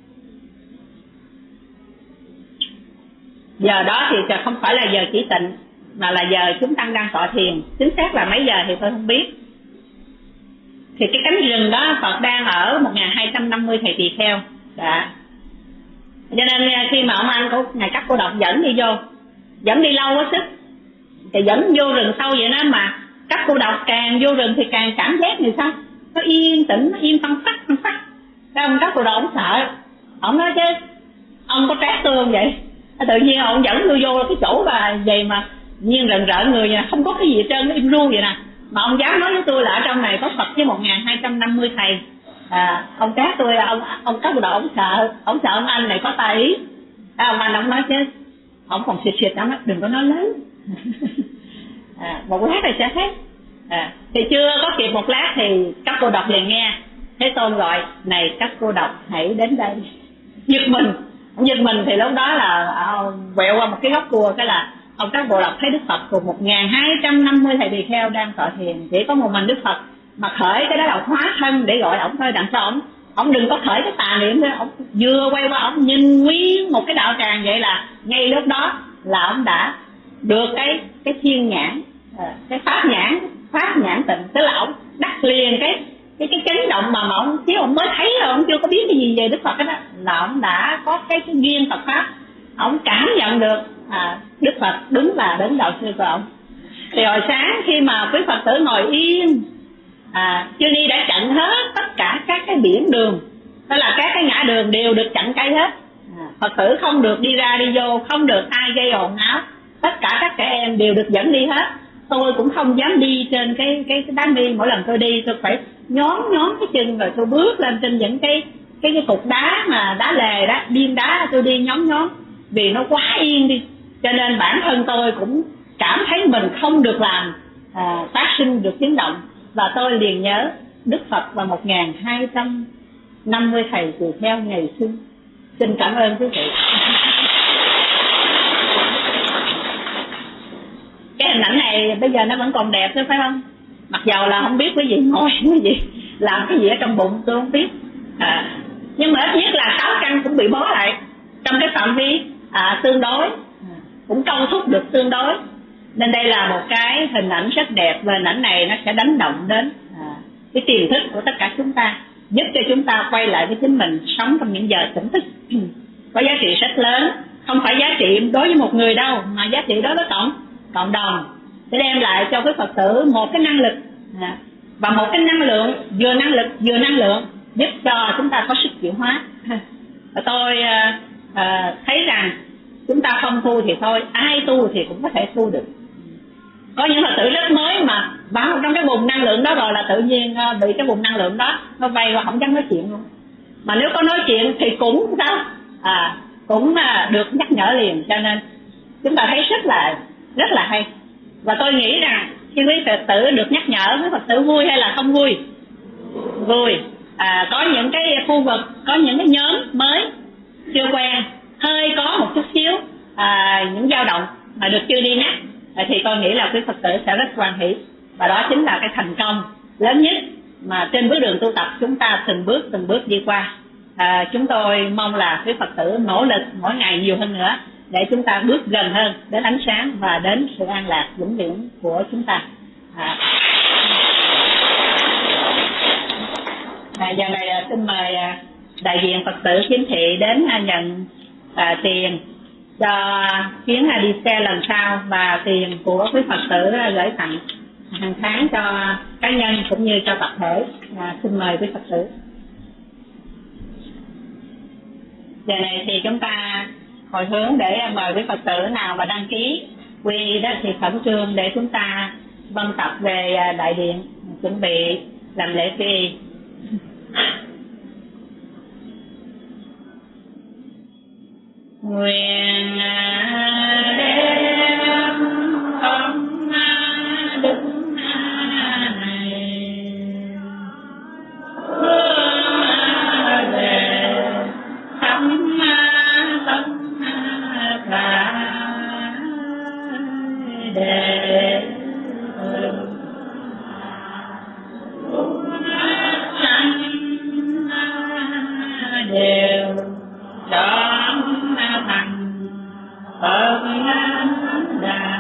Speaker 1: giờ đó thì không phải là giờ chỉ tịnh, mà là giờ chúng tăng đang tọa thiền. Chính xác là mấy giờ thì tôi không biết. Thì cái cánh rừng đó Phật đang ở một nghìn hai trăm năm mươi thầy tỳ kheo. Đã. Cho nên khi mà ông anh của ngài Các Cô Độc dẫn đi vô, dẫn đi lâu quá sức, thì dẫn vô rừng sâu vậy đó, mà Các Cô Độc càng vô rừng thì càng cảm giác như sao nó yên tĩnh, nó yên phăng phắc phăng phắc. Cái ông Các Cô Độc ông sợ, ông nói chứ ông có trát tôi không vậy? Tự nhiên ông dẫn tôi vô cái chỗ và vậy mà nhiên rần rợn người vậy, không có cái gì hết trơn, nó im ru vậy nè. Mà ông dám nói với tôi là ở trong này có Phật với một nghìn hai trăm năm mươi thầy. À, ông trát tôi, ông ông Các Cô Độc ông sợ, ông sợ ông anh này có tài ý. À, ông anh ông nói chứ, ông còn xịt xịt, ông nói đừng có nói lớn. À, một lát rồi sẽ hết. À, thì chưa có kịp một lát thì Các Cô Độc liền nghe Thế Tôn gọi, này Các Cô Độc hãy đến đây. Giật mình, ông giật mình thì lúc đó là quẹo qua một cái góc cua, cái là ông Các Cô Độc thấy Đức Phật cùng một nghìn hai trăm năm mươi thầy tỳ kheo đang tọa thiền, chỉ có một mình Đức Phật mà khởi cái đó là hóa thân để gọi ổng thôi, đằng sau ổng ổng đừng có khởi cái tà niệm nữa. Ổng vừa quay qua ổng nhìn nguyên một cái đạo tràng vậy là ngay lúc đó là ổng đã được cái cái thiên nhãn, cái pháp nhãn, pháp nhãn tịnh, tức là ổng đắc liền cái cái cái chấn động mà mà ông chứ ông mới thấy rồi, ông chưa có biết cái gì về Đức Phật đó, là ông đã có cái, cái duyên Phật pháp, ông cảm nhận được à, Đức Phật đúng là đến đạo sư của ông. Thì hồi sáng khi mà quý Phật tử ngồi yên, à, Chư Ni đã chặn hết tất cả các cái biển đường, đó là các cái ngã đường đều được chặn cây hết. à, Phật tử không được đi ra đi vô, không được ai gây ồn ào, tất cả các trẻ em đều được dẫn đi hết. Tôi cũng không dám đi trên cái cái, cái đá mi, mỗi lần tôi đi tôi phải nhón nhón cái chân rồi tôi bước lên trên những cái cái cái cục đá mà đá lề đó, biên đá, tôi đi nhón nhón vì nó quá yên đi. Cho nên bản thân tôi cũng cảm thấy mình không được làm à, phát sinh được tiếng động, và tôi liền nhớ Đức Phật và một nghìn hai trăm năm mươi thầy tỳ kheo ngày xưa. Xin cảm ơn quý vị. Cái hình ảnh này bây giờ nó vẫn còn đẹp chứ phải không? Mặc dầu là không biết quý vị ngồi cái gì, làm cái gì ở trong bụng tôi không biết, à, nhưng mà ít nhất là sáu căn cũng bị bó lại trong cái phạm vi à, tương đối, cũng câu thúc được tương đối. Nên đây là một cái hình ảnh rất đẹp, và hình ảnh này nó sẽ đánh động đến à, cái tiềm thức của tất cả chúng ta, giúp cho chúng ta quay lại với chính mình, sống trong những giờ tỉnh thức có giá trị rất lớn. Không phải giá trị đối với một người đâu, mà giá trị đối với cộng cộng đồng, để đem lại cho quý Phật tử một cái năng lực à, và một cái năng lượng, vừa năng lực vừa năng lượng, giúp cho chúng ta có sức chuyển hóa. Và tôi à, à, thấy rằng chúng ta không tu thì thôi, ai tu thì cũng có thể tu được. Có những Phật tử rất mới mà vào trong cái vùng năng lượng đó rồi là tự nhiên bị cái vùng năng lượng đó nó vây và không dám nói chuyện luôn. Mà nếu có nói chuyện thì cũng sao à, cũng được nhắc nhở liền. Cho nên chúng ta thấy rất là rất là hay. Và tôi nghĩ rằng khi quý Phật tử được nhắc nhở, quý Phật tử vui hay là không vui? Vui. À, có những cái khu vực, có những cái nhóm mới chưa quen, hơi có một chút xíu à, những dao động mà được chưa đi nhắc, à, thì tôi nghĩ là quý Phật tử sẽ rất hoan hỷ. Và đó chính là cái thành công lớn nhất mà trên bước đường tu tập chúng ta từng bước từng bước đi qua. À, chúng tôi mong là quý Phật tử nỗ lực mỗi ngày nhiều hơn nữa để chúng ta bước gần hơn đến ánh sáng và đến sự an lạc vĩnh viễn của chúng ta. À, à, giờ này xin mời đại diện Phật tử Khiếm Thị đến nhận à, tiền cho chuyến đi xe lần sau, và tiền của quý Phật tử gửi tặng hàng tháng cho cá nhân cũng như cho tập thể. À, xin mời quý Phật tử. Giờ này thì chúng ta hồi hướng để mời quý Phật tử nào mà đăng ký quy đó thì khẩn trương để chúng ta vân tập về đại điện chuẩn bị làm lễ quy. Nguyện đem ông đứng này hướng về thăm tâm cả để sanh đều đón thành Phật Đà.